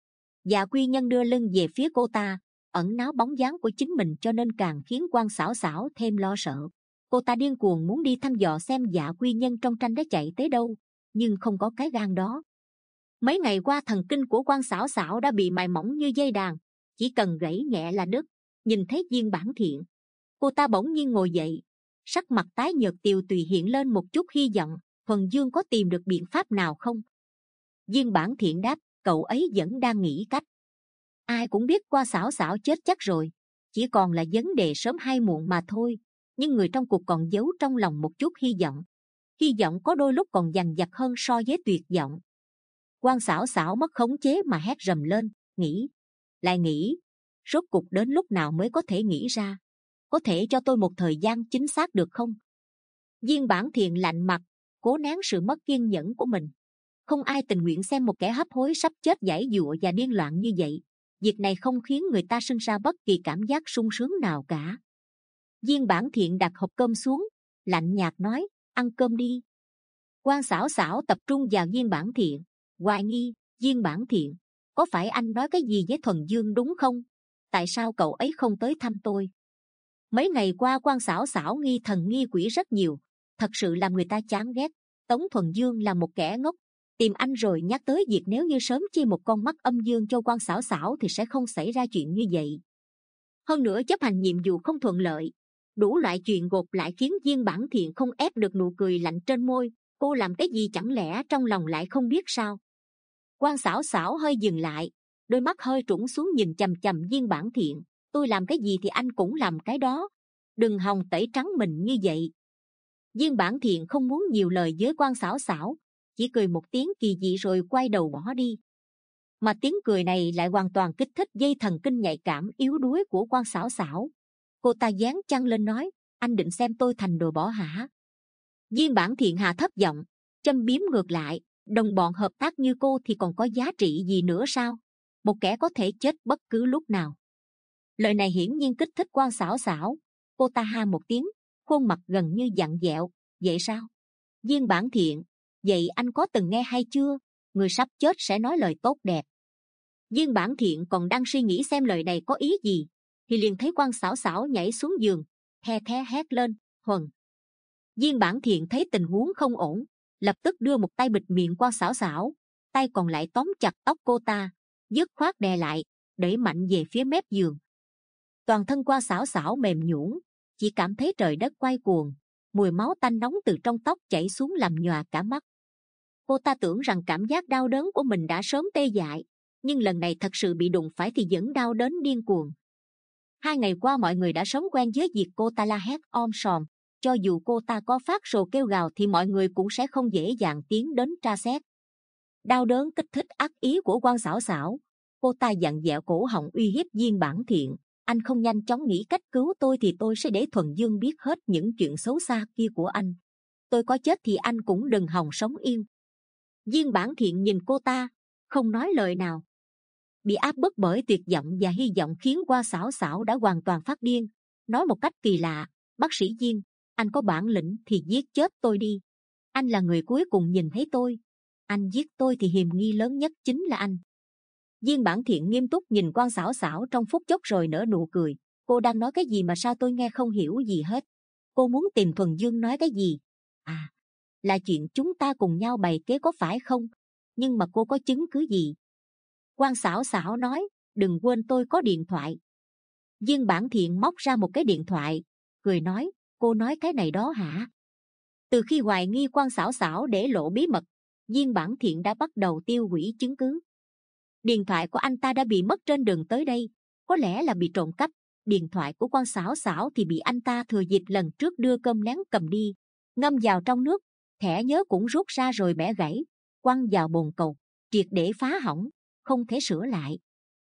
Dạ Quy Nhân đưa lưng về phía cô ta, ẩn náu bóng dáng của chính mình, cho nên càng khiến Quan Xảo Xảo thêm lo sợ. Cô ta điên cuồng muốn đi thăm dò xem Dạ Quy Nhân trong tranh đã chạy tới đâu, nhưng không có cái gan đó. Mấy ngày qua thần kinh của Quan Xảo Xảo đã bị mài mỏng như dây đàn, chỉ cần gãy nhẹ là đứt. Nhìn thấy Viên Bản Thiện, cô ta bỗng nhiên ngồi dậy, sắc mặt tái nhợt tiều tùy hiện lên một chút hy vọng. Thuần Dương có tìm được biện pháp nào không? Viên Bản Thiện đáp, cậu ấy vẫn đang nghĩ cách. Ai cũng biết Quan Xảo Xảo chết chắc rồi, chỉ còn là vấn đề sớm hay muộn mà thôi. Nhưng người trong cuộc còn giấu trong lòng một chút hy vọng. Hy vọng có đôi lúc còn dằng dặc hơn so với tuyệt vọng. Quan Xảo Xảo mất khống chế mà hét rầm lên, nghĩ, lại nghĩ, rốt cuộc đến lúc nào mới có thể nghĩ ra? Có thể cho tôi một thời gian chính xác được không? Viên Bản Thiện lạnh mặt, cố nén sự mất kiên nhẫn của mình. Không ai tình nguyện xem một kẻ hấp hối sắp chết giãy giụa và điên loạn như vậy. Việc này không khiến người ta sinh ra bất kỳ cảm giác sung sướng nào cả. Viên Bản Thiện đặt hộp cơm xuống, lạnh nhạt nói, ăn cơm đi. Quan Xảo Xảo tập trung vào Viên Bản Thiện, hoài nghi, Viên Bản Thiện, có phải anh nói cái gì với Thuần Dương đúng không? Tại sao cậu ấy không tới thăm tôi? Mấy ngày qua Quan Xảo Xảo nghi thần nghi quỷ rất nhiều, thật sự làm người ta chán ghét. Tống Thuần Dương là một kẻ ngốc, tìm anh rồi nhắc tới việc nếu như sớm chia một con mắt âm dương cho Quan Xảo Xảo thì sẽ không xảy ra chuyện như vậy. Hơn nữa chấp hành nhiệm vụ không thuận lợi, đủ loại chuyện gộp lại khiến Viên Bản Thiện không ép được nụ cười lạnh trên môi. Cô làm cái gì chẳng lẽ trong lòng lại không biết sao? Quan Xảo Xảo hơi dừng lại, đôi mắt hơi trũng xuống nhìn chằm chằm Viên Bản Thiện. Tôi làm cái gì thì anh cũng làm cái đó, đừng hòng tẩy trắng mình như vậy. Viên Bản Thiện không muốn nhiều lời với Quan Xảo Xảo, chỉ cười một tiếng kỳ dị rồi quay đầu bỏ đi. mà tiếng cười này lại hoàn toàn kích thích dây thần kinh nhạy cảm yếu đuối của Quan Sảo Sảo. Cô ta dán chăn lên nói, anh định xem tôi thành đồ bỏ hả? Viên Bản Thiện hạ thấp giọng, châm biếm ngược lại, đồng bọn hợp tác như cô thì còn có giá trị gì nữa sao? Một kẻ có thể chết bất cứ lúc nào. Lời này hiển nhiên kích thích Quan Sảo Sảo. Cô ta ha một tiếng, khuôn mặt gần như dặn dẹo, vậy sao? Viên Bản Thiện, vậy anh có từng nghe hay chưa? Người sắp chết sẽ nói lời tốt đẹp. Viên Bản Thiện còn đang suy nghĩ xem lời này có ý gì, thì liền thấy Quan Sảo Sảo nhảy xuống giường, the thé hét lên, Huần. Viên Bản Thiện thấy tình huống không ổn, lập tức đưa một tay bịt miệng Quan Sảo Sảo, tay còn lại tóm chặt tóc cô ta, dứt khoát đè lại, đẩy mạnh về phía mép giường. Toàn thân Quan Sảo Sảo mềm nhũn, chỉ cảm thấy trời đất quay cuồng, mùi máu tanh nóng từ trong tóc chảy xuống làm nhòa cả mắt. Cô ta tưởng rằng cảm giác đau đớn của mình đã sớm tê dại, nhưng lần này thật sự bị đụng phải thì vẫn đau đến điên cuồng. Hai ngày qua mọi người đã sống quen với việc cô ta la hét om sòm, cho dù cô ta có phát rồ kêu gào thì mọi người cũng sẽ không dễ dàng tiến đến tra xét. Đau đớn kích thích ác ý của Quan Sảo Sảo, cô ta dặn dẹo cổ họng uy hiếp Viên Bản Thiện, anh không nhanh chóng nghĩ cách cứu tôi thì tôi sẽ để Thuần Dương biết hết những chuyện xấu xa kia của anh. Tôi có chết thì anh cũng đừng hòng sống yên. Viên Bản Thiện nhìn cô ta, không nói lời nào. Bị áp bức bởi tuyệt vọng và hy vọng khiến Quan Sảo Sảo đã hoàn toàn phát điên, nói một cách kỳ lạ, bác sĩ Viên, anh có bản lĩnh thì giết chết tôi đi. Anh là người cuối cùng nhìn thấy tôi. Anh giết tôi thì hiềm nghi lớn nhất chính là anh. Viên Bản Thiện nghiêm túc nhìn Quan Sảo Sảo trong phút chốc rồi nở nụ cười. Cô đang nói cái gì mà sao tôi nghe không hiểu gì hết? Cô muốn tìm Thuần Dương nói cái gì? À, là chuyện chúng ta cùng nhau bày kế có phải không? Nhưng mà cô có chứng cứ gì? Quan Sảo Sảo nói, đừng quên tôi có điện thoại. Viên Bản Thiện móc ra một cái điện thoại, cười nói, cô nói cái này đó hả? Từ khi hoài nghi Quan Sảo Sảo để lộ bí mật, Viên Bản Thiện đã bắt đầu tiêu hủy chứng cứ. Điện thoại của anh ta đã bị mất trên đường tới đây, có lẽ là bị trộm cắp. Điện thoại của Quan Sảo Sảo thì bị anh ta thừa dịp lần trước đưa cơm lén cầm đi, ngâm vào trong nước, thẻ nhớ cũng rút ra rồi bẻ gãy, quăng vào bồn cầu, triệt để phá hỏng, không thể sửa lại.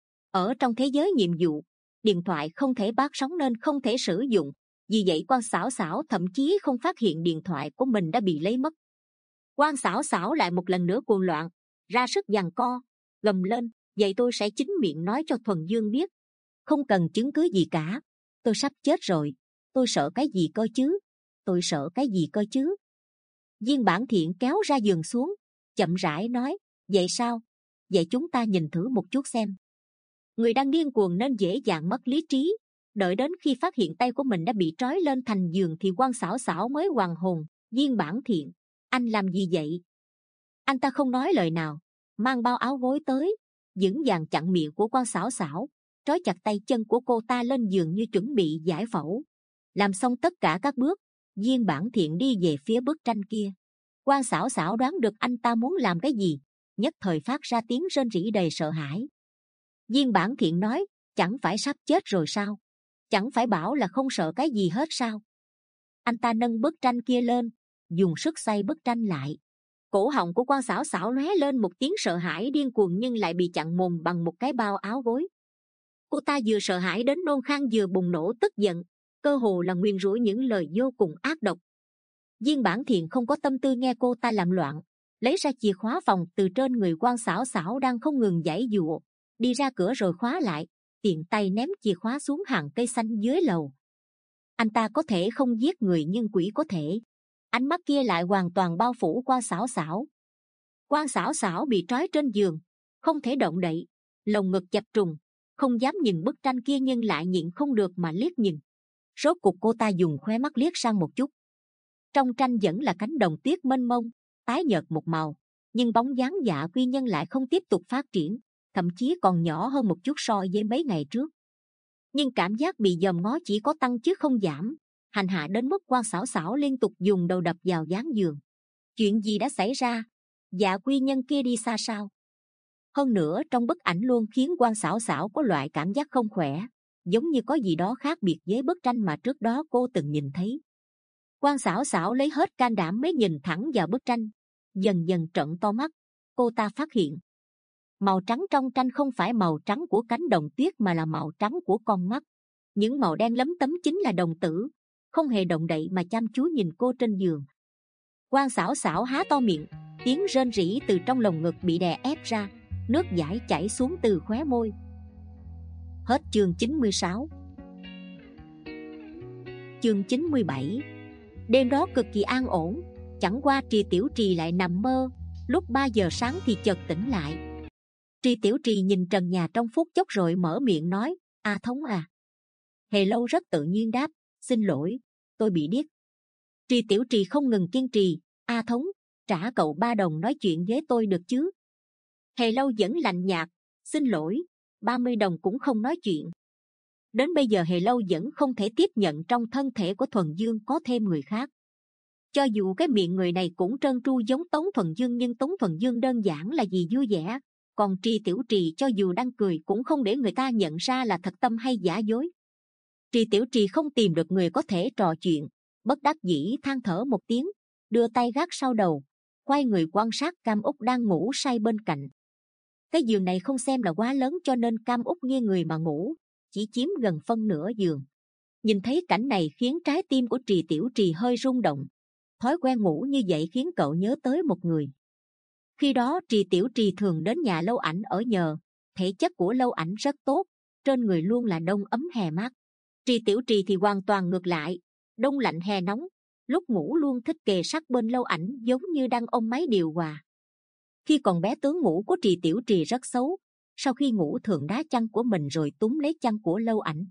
Ở trong thế giới nhiệm vụ, điện thoại không thể bắt sóng nên không thể sử dụng, vì vậy Quan Sảo Sảo thậm chí không phát hiện điện thoại của mình đã bị lấy mất. Quan Sảo Sảo lại một lần nữa cuồng loạn, ra sức giằng co, gầm lên, vậy tôi sẽ chính miệng nói cho Thuần Dương biết. Không cần chứng cứ gì cả, tôi sắp chết rồi, tôi sợ cái gì cơ chứ? Tôi sợ cái gì cơ chứ? Viên Bản Thiện kéo ra giường xuống, chậm rãi nói, vậy sao? Vậy chúng ta nhìn thử một chút xem. Người đang điên cuồng nên dễ dàng mất lý trí. Đợi đến khi phát hiện tay của mình đã bị trói lên thành giường thì Quan Sảo Sảo mới hoàn hồn. Viên Bản Thiện, anh làm gì vậy? Anh ta không nói lời nào, mang bao áo gối tới, vững vàng chặn miệng của Quan Sảo Sảo, trói chặt tay chân của cô ta lên giường như chuẩn bị giải phẫu. Làm xong tất cả các bước, Viên Bản Thiện đi về phía bức tranh kia. Quan Sảo Sảo đoán được anh ta muốn làm cái gì, nhất thời phát ra tiếng rên rỉ đầy sợ hãi. Viên Bản Thiện nói, chẳng phải sắp chết rồi sao? Chẳng phải bảo là không sợ cái gì hết sao? Anh ta nâng bức tranh kia lên, dùng sức xoay bức tranh lại. Cổ họng của Quan Sảo Sảo lóe lên một tiếng sợ hãi điên cuồng nhưng lại bị chặn mồm bằng một cái bao áo gối. Cô ta vừa sợ hãi đến nôn khan vừa bùng nổ tức giận, cơ hồ là nguyền rủa những lời vô cùng ác độc. Viên Bản Thiện không có tâm tư nghe cô ta làm loạn, lấy ra chìa khóa phòng từ trên người Quan Sảo Sảo đang không ngừng giãy giụa, đi ra cửa rồi khóa lại, tiện tay ném chìa khóa xuống hàng cây xanh dưới lầu. Anh ta có thể không giết người nhưng quỷ có thể. Ánh mắt kia lại hoàn toàn bao phủ Quan Sảo Sảo. Quan Sảo Sảo bị trói trên giường, không thể động đậy, lồng ngực chập trùng, không dám nhìn bức tranh kia nhưng lại nhịn không được mà liếc nhìn. Rốt cục cô ta dùng khóe mắt liếc sang một chút. Trong tranh vẫn là cánh đồng tuyết mênh mông, tái nhợt một màu, nhưng bóng dáng Dạ Quy Nhân lại không tiếp tục phát triển, thậm chí còn nhỏ hơn một chút so với mấy ngày trước. Nhưng cảm giác bị dòm ngó chỉ có tăng chứ không giảm, hành hạ đến mức Quan Sảo Sảo liên tục dùng đầu đập vào dán giường. Chuyện gì đã xảy ra? Dạ Quy Nhân kia đi xa sao? Hơn nữa trong bức ảnh luôn khiến Quan Sảo Sảo có loại cảm giác không khỏe, giống như có gì đó khác biệt với bức tranh mà trước đó cô từng nhìn thấy. Quan Sảo Sảo lấy hết can đảm mới nhìn thẳng vào bức tranh, dần dần trợn to mắt. Cô ta phát hiện Màu trắng trong tranh không phải màu trắng của cánh đồng tuyết mà là màu trắng của con mắt. Những màu đen lấm tấm chính là đồng tử, không hề động đậy mà chăm chú nhìn cô trên giường. Quan xảo xảo há to miệng, tiếng rên rỉ từ trong lồng ngực bị đè ép ra, nước dãi chảy xuống từ khóe môi. Hết chương chín mươi sáu. Chương chín mươi bảy. Đêm đó cực kỳ an ổn, chẳng qua Trì Tiểu Trì lại nằm mơ. Lúc ba giờ sáng thì chợt tỉnh lại. Trì Tiểu Trì nhìn trần nhà trong phút chốc rồi mở miệng nói: "A Thống à." Hề Lâu rất tự nhiên đáp: "Xin lỗi, tôi bị điếc." Trì Tiểu Trì không ngừng kiên trì: "A Thống, trả cậu ba đồng nói chuyện với tôi được chứ?" Hề Lâu vẫn lạnh nhạt: "Xin lỗi, ba mươi đồng cũng không nói chuyện." Đến bây giờ Hề Lâu vẫn không thể tiếp nhận trong thân thể của Thuần Dương có thêm người khác. Cho dù cái miệng người này cũng trơn tru giống Tống Thuần Dương, nhưng Tống Thuần Dương đơn giản là gì vui vẻ, còn Trì Tiểu Trì cho dù đang cười cũng không để người ta nhận ra là thật tâm hay giả dối. Trì Tiểu Trì không tìm được người có thể trò chuyện, bất đắc dĩ than thở một tiếng, đưa tay gác sau đầu, quay người quan sát Cam Úc đang ngủ say bên cạnh. Cái giường này không xem là quá lớn cho nên Cam Úc nghiêng người mà ngủ, chỉ chiếm gần phân nửa giường. Nhìn thấy cảnh này khiến trái tim của Trì Tiểu Trì hơi rung động. Thói quen ngủ như vậy khiến cậu nhớ tới một người. Khi đó Trì Tiểu Trì thường đến nhà Lâu Ảnh ở nhờ, thể chất của Lâu Ảnh rất tốt, trên người luôn là đông ấm hè mát. Trì Tiểu Trì thì hoàn toàn ngược lại, đông lạnh hè nóng, lúc ngủ luôn thích kề sát bên Lâu Ảnh giống như đang ôm máy điều hòa. Khi còn bé tướng ngủ của Trì Tiểu Trì rất xấu, sau khi ngủ thường đá chăn của mình rồi túm lấy chăn của Lâu Ảnh.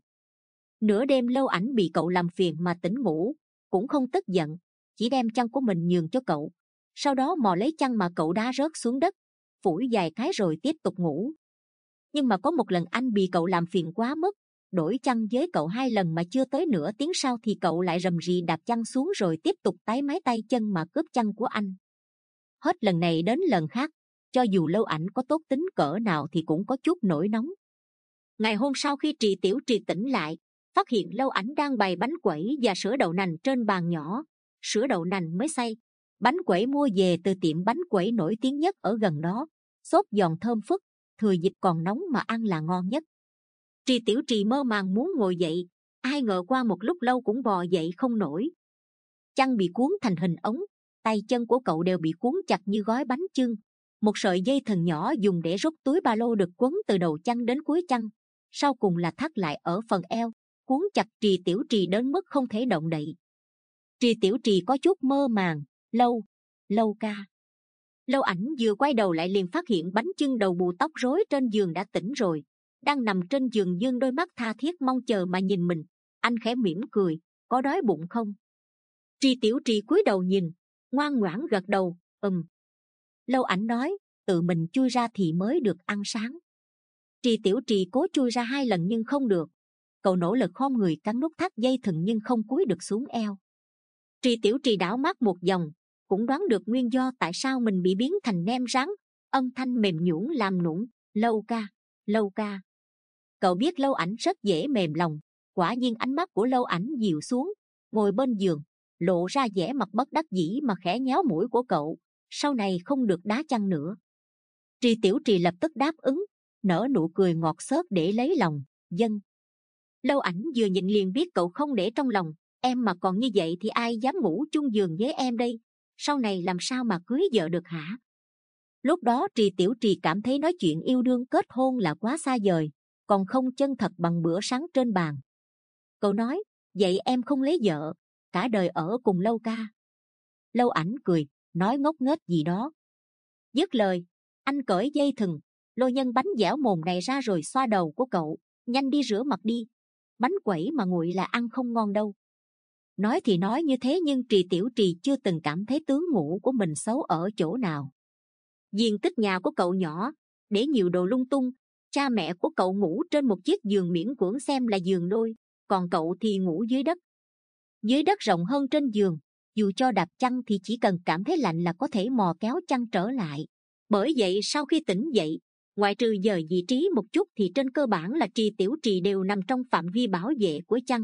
Nửa đêm Lâu Ảnh bị cậu làm phiền mà tỉnh ngủ, cũng không tức giận, chỉ đem chăn của mình nhường cho cậu, sau đó mò lấy chăn mà cậu đá rớt xuống đất, phủi vài cái rồi tiếp tục ngủ. Nhưng mà có một lần anh bị cậu làm phiền quá mức, đổi chăn với cậu hai lần mà chưa tới nửa tiếng sau thì cậu lại rầm rì đạp chăn xuống rồi tiếp tục tái mái tay chân mà cướp chăn của anh. Hết lần này đến lần khác, cho dù Lâu Ảnh có tốt tính cỡ nào thì cũng có chút nổi nóng. Ngày hôm sau khi Trì Tiểu Trì tỉnh lại, phát hiện Lâu Ảnh đang bày bánh quẩy và sữa đậu nành trên bàn nhỏ. Sữa đậu nành mới xay, bánh quẩy mua về từ tiệm bánh quẩy nổi tiếng nhất ở gần đó, xốp giòn thơm phức, thừa dịp còn nóng mà ăn là ngon nhất. Trì Tiểu Trì mơ màng muốn ngồi dậy, ai ngờ qua một lúc lâu cũng bò dậy không nổi. Chăn bị cuốn thành hình ống, tay chân của cậu đều bị cuốn chặt như gói bánh chưng. Một sợi dây thừng nhỏ dùng để rút túi ba lô được quấn từ đầu chăn đến cuối chăn, sau cùng là thắt lại ở phần eo, cuốn chặt Trì Tiểu Trì đến mức không thể động đậy. Trì Tiểu Trì có chút mơ màng. Lâu, Lâu ca. Lâu Ảnh vừa quay đầu lại liền phát hiện bánh chưng đầu bù tóc rối trên giường đã tỉnh rồi, đang nằm trên giường dương đôi mắt tha thiết mong chờ mà nhìn mình. Anh khẽ mỉm cười: "Có đói bụng không?" Trì Tiểu Trì cúi đầu nhìn, ngoan ngoãn gật đầu: "Ừm." Lâu Ảnh nói: "Tự mình chui ra thì mới được ăn sáng." Trì Tiểu Trì cố chui ra hai lần nhưng không được. Cậu nỗ lực khom người cắn nút thắt dây thừng nhưng không cúi được xuống eo. Trì Tiểu Trì đảo mắt một vòng, cũng đoán được nguyên do tại sao mình bị biến thành nem rán, âm thanh mềm nhũn làm nũng: "Lâu ca, Lâu ca." Cậu biết Lâu Ảnh rất dễ mềm lòng, quả nhiên ánh mắt của Lâu Ảnh dịu xuống, ngồi bên giường, lộ ra vẻ mặt bất đắc dĩ mà khẽ nhéo mũi của cậu: "Sau này không được đá chăn nữa." Trì Tiểu Trì lập tức đáp ứng, nở nụ cười ngọt xớt để lấy lòng: "Vâng." Lâu Ảnh vừa nhìn liền biết cậu không để trong lòng: "Em mà còn như vậy thì ai dám ngủ chung giường với em đây, sau này làm sao mà cưới vợ được hả?" Lúc đó Trì Tiểu Trì cảm thấy nói chuyện yêu đương kết hôn là quá xa vời, còn không chân thật bằng bữa sáng trên bàn. Cậu nói: "Vậy em không lấy vợ, cả đời ở cùng Lâu ca." Lâu Ảnh cười, nói ngốc nghếch gì đó. Dứt lời, anh cởi dây thừng, lôi nhân bánh dẻo mồm này ra rồi xoa đầu của cậu: "Nhanh đi rửa mặt đi, bánh quẩy mà nguội là ăn không ngon đâu." Nói thì nói như thế nhưng Trì Tiểu Trì chưa từng cảm thấy tướng ngủ của mình xấu ở chỗ nào. Diện tích nhà của cậu nhỏ, để nhiều đồ lung tung. Cha mẹ của cậu ngủ trên một chiếc giường miễn cưỡng xem là giường đôi, còn cậu thì ngủ dưới đất. Dưới đất rộng hơn trên giường, dù cho đạp chăn thì chỉ cần cảm thấy lạnh là có thể mò kéo chăn trở lại. Bởi vậy sau khi tỉnh dậy, ngoại trừ dời vị trí một chút thì trên cơ bản là Trì Tiểu Trì đều nằm trong phạm vi bảo vệ của chăn.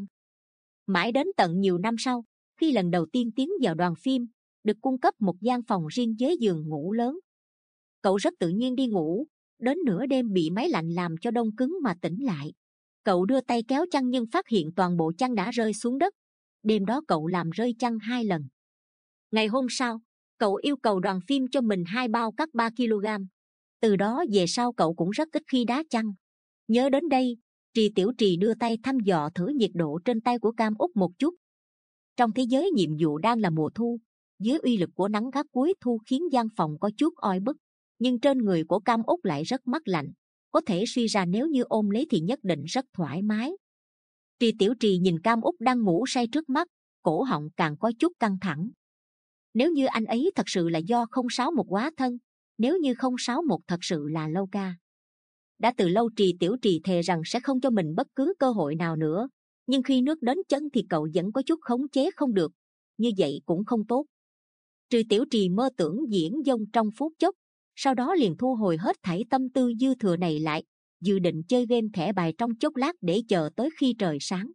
Mãi đến tận nhiều năm sau, khi lần đầu tiên tiến vào đoàn phim, được cung cấp một gian phòng riêng với giường ngủ lớn, cậu rất tự nhiên đi ngủ, đến nửa đêm bị máy lạnh làm cho đông cứng mà tỉnh lại. Cậu đưa tay kéo chăn nhưng phát hiện toàn bộ chăn đã rơi xuống đất. Đêm đó cậu làm rơi chăn hai lần. Ngày hôm sau, cậu yêu cầu đoàn phim cho mình hai bao cắt ba ki lô gam. Từ đó về sau cậu cũng rất ít khi đá chăn. Nhớ đến đây, Trì Tiểu Trì đưa tay thăm dò thử nhiệt độ trên tay của Cam Úc một chút. Trong thế giới nhiệm vụ đang là mùa thu, dưới uy lực của nắng gắt cuối thu khiến gian phòng có chút oi bức, nhưng trên người của Cam Úc lại rất mát lạnh, có thể suy ra nếu như ôm lấy thì nhất định rất thoải mái. Trì Tiểu Trì nhìn Cam Úc đang ngủ say trước mắt, cổ họng càng có chút căng thẳng. Nếu như anh ấy thật sự là do không sáu một hóa thân, nếu như không sáu một thật sự là Lâu Ca. Đã từ lâu Trì Tiểu Trì thề rằng sẽ không cho mình bất cứ cơ hội nào nữa, nhưng khi nước đến chân thì cậu vẫn có chút khống chế không được, như vậy cũng không tốt. Trì Tiểu Trì mơ tưởng diễn dông trong phút chốc, sau đó liền thu hồi hết thảy tâm tư dư thừa này lại, dự định chơi game thẻ bài trong chốc lát để chờ tới khi trời sáng.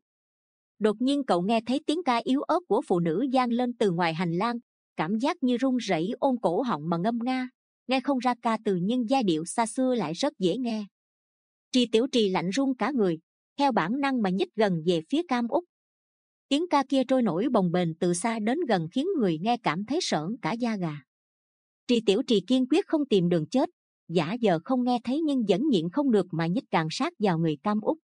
Đột nhiên cậu nghe thấy tiếng ca yếu ớt của phụ nữ vang lên từ ngoài hành lang, cảm giác như run rẩy ôm cổ họng mà ngâm nga, nghe không ra ca từ nhưng giai điệu xa xưa lại rất dễ nghe. Trì Tiểu Trì lạnh run cả người, theo bản năng mà nhích gần về phía Cam Úc. Tiếng ca kia trôi nổi bồng bềnh từ xa đến gần khiến người nghe cảm thấy sởn cả da gà. Trì Tiểu Trì kiên quyết không tìm đường chết, giả vờ không nghe thấy nhưng vẫn nhịn không được mà nhích càng sát vào người Cam Úc.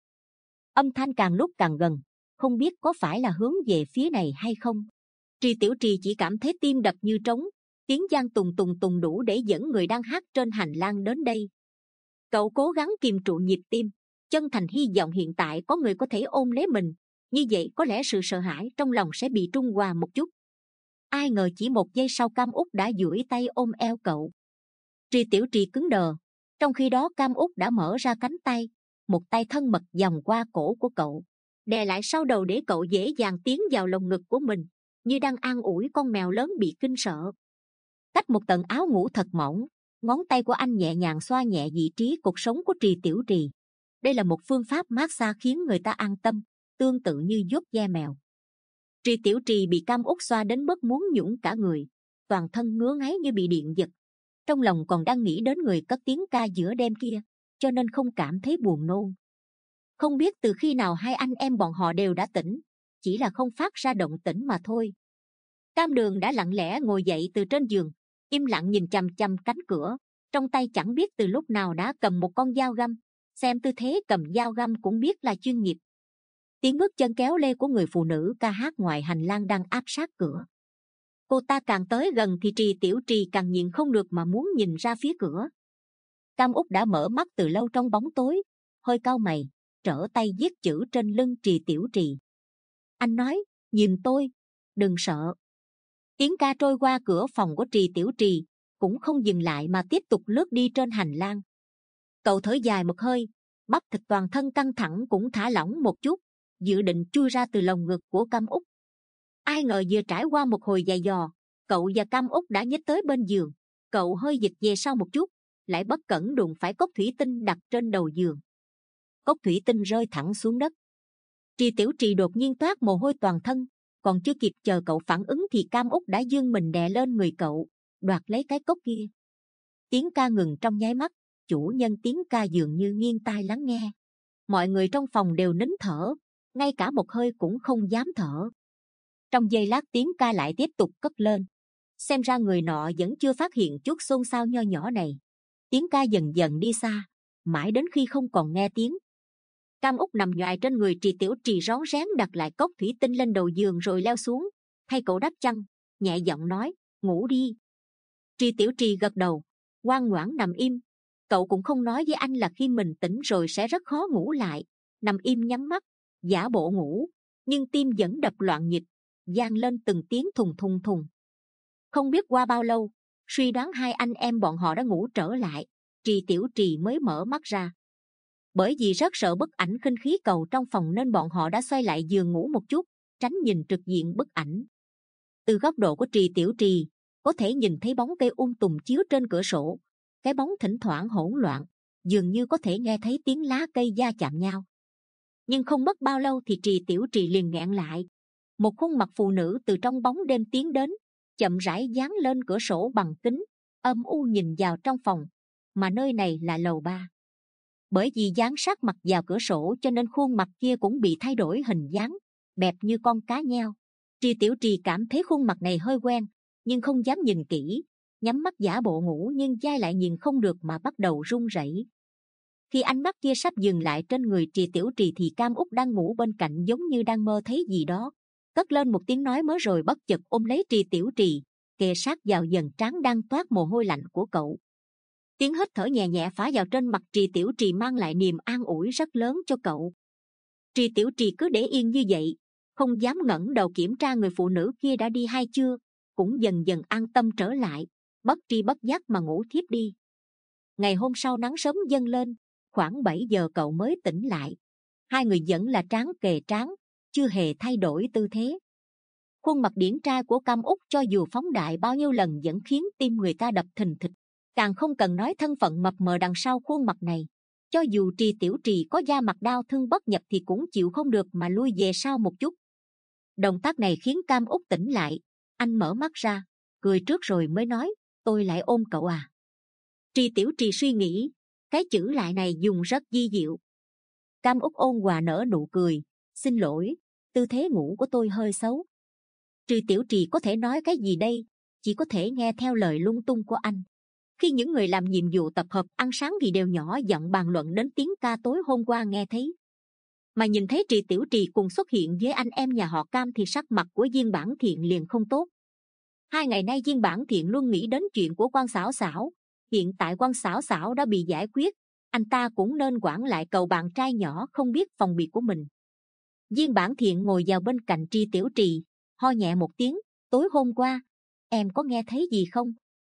Âm thanh càng lúc càng gần, không biết có phải là hướng về phía này hay không. Trì Tiểu Trì chỉ cảm thấy tim đập như trống, tiếng vang tùng tùng tùng đủ để dẫn người đang hát trên hành lang đến đây. Cậu cố gắng kiềm trụ nhịp tim, chân thành hy vọng hiện tại có người có thể ôm lấy mình, như vậy có lẽ sự sợ hãi trong lòng sẽ bị trung hòa một chút. Ai ngờ chỉ một giây sau Cam Úc đã duỗi tay ôm eo cậu. Trì Tiểu Trì cứng đờ, trong khi đó Cam Úc đã mở ra cánh tay, một tay thân mật vòng qua cổ của cậu, đè lại sau đầu để cậu dễ dàng tiến vào lồng ngực của mình, như đang an ủi con mèo lớn bị kinh sợ. Cách một tầng áo ngủ thật mỏng, ngón tay của anh nhẹ nhàng xoa nhẹ vị trí cột sống của Trì Tiểu Trì. Đây là một phương pháp massage khiến người ta an tâm, tương tự như vuốt da mèo. Trì Tiểu Trì bị Cam Úc xoa đến mức muốn nhũn cả người, toàn thân ngứa ngáy như bị điện giật. Trong lòng còn đang nghĩ đến người cất tiếng ca giữa đêm kia, cho nên không cảm thấy buồn nôn. Không biết từ khi nào hai anh em bọn họ đều đã tỉnh, chỉ là không phát ra động tĩnh mà thôi. Cam Đường đã lặng lẽ ngồi dậy từ trên giường, im lặng nhìn chằm chằm cánh cửa, trong tay chẳng biết từ lúc nào đã cầm một con dao găm, xem tư thế cầm dao găm cũng biết là chuyên nghiệp. Tiếng bước chân kéo lê của người phụ nữ ca hát ngoài hành lang đang áp sát cửa. Cô ta càng tới gần thì Trì Tiểu Trì càng nhịn không được mà muốn nhìn ra phía cửa. Cam Úc đã mở mắt từ lâu trong bóng tối, hơi cau mày, trở tay viết chữ trên lưng Trì Tiểu Trì. Anh nói, nhìn tôi, đừng sợ. Tiếng ca trôi qua cửa phòng của Trì Tiểu Trì, cũng không dừng lại mà tiếp tục lướt đi trên hành lang. Cậu thở dài một hơi, bắp thịt toàn thân căng thẳng cũng thả lỏng một chút, dự định chui ra từ lồng ngực của Cam Úc. Ai ngờ vừa trải qua một hồi giày dò, cậu và Cam Úc đã nhích tới bên giường. Cậu hơi dịch về sau một chút, lại bất cẩn đụng phải cốc thủy tinh đặt trên đầu giường. Cốc thủy tinh rơi thẳng xuống đất. Trì Tiểu Trì đột nhiên toát mồ hôi toàn thân, còn chưa kịp chờ cậu phản ứng thì Cam Úc đã giương mình đè lên người cậu, đoạt lấy cái cốc kia. Tiếng ca ngừng trong nháy mắt, chủ nhân tiếng ca dường như nghiêng tai lắng nghe. Mọi người trong phòng đều nín thở, ngay cả một hơi cũng không dám thở. Trong giây lát tiếng ca lại tiếp tục cất lên. Xem ra người nọ vẫn chưa phát hiện chút xôn xao nho nhỏ này. Tiếng ca dần dần đi xa, mãi đến khi không còn nghe tiếng. Cam Úc nằm nhoài trên người Trì Tiểu Trì rón rén đặt lại cốc thủy tinh lên đầu giường rồi leo xuống, thay cậu đắp chăn, nhẹ giọng nói, ngủ đi. Trì Tiểu Trì gật đầu, ngoan ngoãn nằm im. Cậu cũng không nói với anh là khi mình tỉnh rồi sẽ rất khó ngủ lại, nằm im nhắm mắt, giả bộ ngủ, nhưng tim vẫn đập loạn nhịp, vang lên từng tiếng thùng thùng thùng. Không biết qua bao lâu, suy đoán hai anh em bọn họ đã ngủ trở lại, Trì Tiểu Trì mới mở mắt ra. Bởi vì rất sợ bức ảnh khinh khí cầu trong phòng nên bọn họ đã xoay lại giường ngủ một chút, tránh nhìn trực diện bức ảnh. Từ góc độ của Trì Tiểu Trì, có thể nhìn thấy bóng cây um tùm chiếu trên cửa sổ. Cái bóng thỉnh thoảng hỗn loạn, dường như có thể nghe thấy tiếng lá cây va chạm nhau. Nhưng không mất bao lâu thì Trì Tiểu Trì liền nghẹn lại. Một khuôn mặt phụ nữ từ trong bóng đêm tiến đến, chậm rãi dán lên cửa sổ bằng kính, âm u nhìn vào trong phòng. mà nơi này là lầu ba. Bởi vì dán sát mặt vào cửa sổ cho nên khuôn mặt kia cũng bị thay đổi hình dáng, bẹp như con cá nheo. Tri Tiểu Trì cảm thấy khuôn mặt này hơi quen, nhưng không dám nhìn kỹ, nhắm mắt giả bộ ngủ nhưng dai lại nhìn không được mà bắt đầu run rẩy. Khi ánh mắt kia sắp dừng lại trên người Tri Tiểu Trì thì Cam Úc đang ngủ bên cạnh giống như đang mơ thấy gì đó, cất lên một tiếng nói mới rồi bất chợt ôm lấy Tri Tiểu Trì, kề sát vào dần trán đang toát mồ hôi lạnh của cậu. Tiếng hít thở nhẹ nhẹ phả vào trên mặt Tri Tiểu Trì mang lại niềm an ủi rất lớn cho cậu. Tri Tiểu Trì cứ để yên như vậy, không dám ngẩng đầu kiểm tra người phụ nữ kia đã đi hay chưa, cũng dần dần an tâm trở lại, bất tri bất giác mà ngủ thiếp đi. Ngày hôm sau nắng sớm dâng lên, khoảng bảy giờ cậu mới tỉnh lại. Hai người vẫn là trán kề trán, chưa hề thay đổi tư thế. Khuôn mặt điển trai của Cam Úc cho dù phóng đại bao nhiêu lần vẫn khiến tim người ta đập thình thịch. Càng không cần nói thân phận mập mờ đằng sau khuôn mặt này. Cho dù Tri Tiểu Trì có da mặt đau thương bất nhập thì cũng chịu không được mà lui về sau một chút. Động tác này khiến Cam Úc tỉnh lại. Anh mở mắt ra, cười trước rồi mới nói, tôi lại ôm cậu à. Tri Tiểu Trì suy nghĩ, cái chữ lại này dùng rất di diệu. Cam Úc ôn hòa nở nụ cười, xin lỗi, tư thế ngủ của tôi hơi xấu. Tri Tiểu Trì có thể nói cái gì đây, chỉ có thể nghe theo lời lung tung của anh. Khi những người làm nhiệm vụ tập hợp ăn sáng thì đều nhỏ giọng bàn luận đến tiếng ca tối hôm qua nghe thấy. Mà nhìn thấy Tri Tiểu Trì cùng xuất hiện với anh em nhà họ Cam thì sắc mặt của Diên Bản Thiện liền không tốt. Hai ngày nay Diên Bản Thiện luôn nghĩ đến chuyện của Quan Xảo Xảo. Hiện tại Quan Xảo Xảo đã bị giải quyết, anh ta cũng nên quản lại cậu bạn trai nhỏ không biết phòng bị của mình. Diên Bản Thiện ngồi vào bên cạnh Tri Tiểu Trì, ho nhẹ một tiếng, tối hôm qua, em có nghe thấy gì không?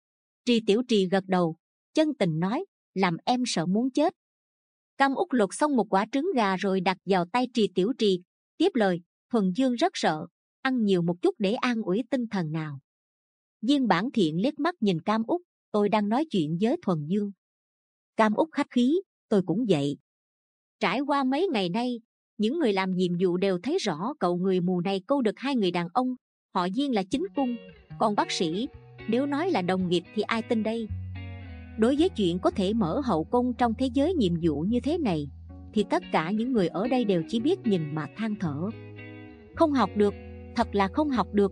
Tri Tiểu Trì gật đầu, chân tình nói, làm em sợ muốn chết. Cam Úc lột xong một quả trứng gà rồi đặt vào tay Tri Tiểu Trì, tiếp lời, Thuần Dương rất sợ, ăn nhiều một chút để an ủi tinh thần nào. Diên Bản Thiện liếc mắt nhìn Cam Úc, tôi đang nói chuyện với Thuần Dương. Cam Úc khách khí, tôi cũng vậy. Trải qua mấy ngày nay, những người làm nhiệm vụ đều thấy rõ cậu người mù này câu được hai người đàn ông, họ Diên là chính cung, còn bác sĩ, nếu nói là đồng nghiệp thì ai tin đây? Đối với chuyện có thể mở hậu cung trong thế giới nhiệm vụ như thế này, thì tất cả những người ở đây đều chỉ biết nhìn mà than thở. Không học được, thật là không học được.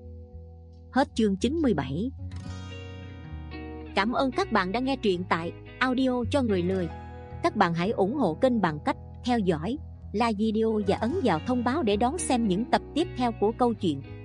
Hết chương chín mươi bảy. Cảm ơn các bạn đã nghe truyện tại Audio cho người lười. Các bạn hãy ủng hộ kênh bằng cách theo dõi, like video và ấn vào thông báo để đón xem những tập tiếp theo của câu chuyện.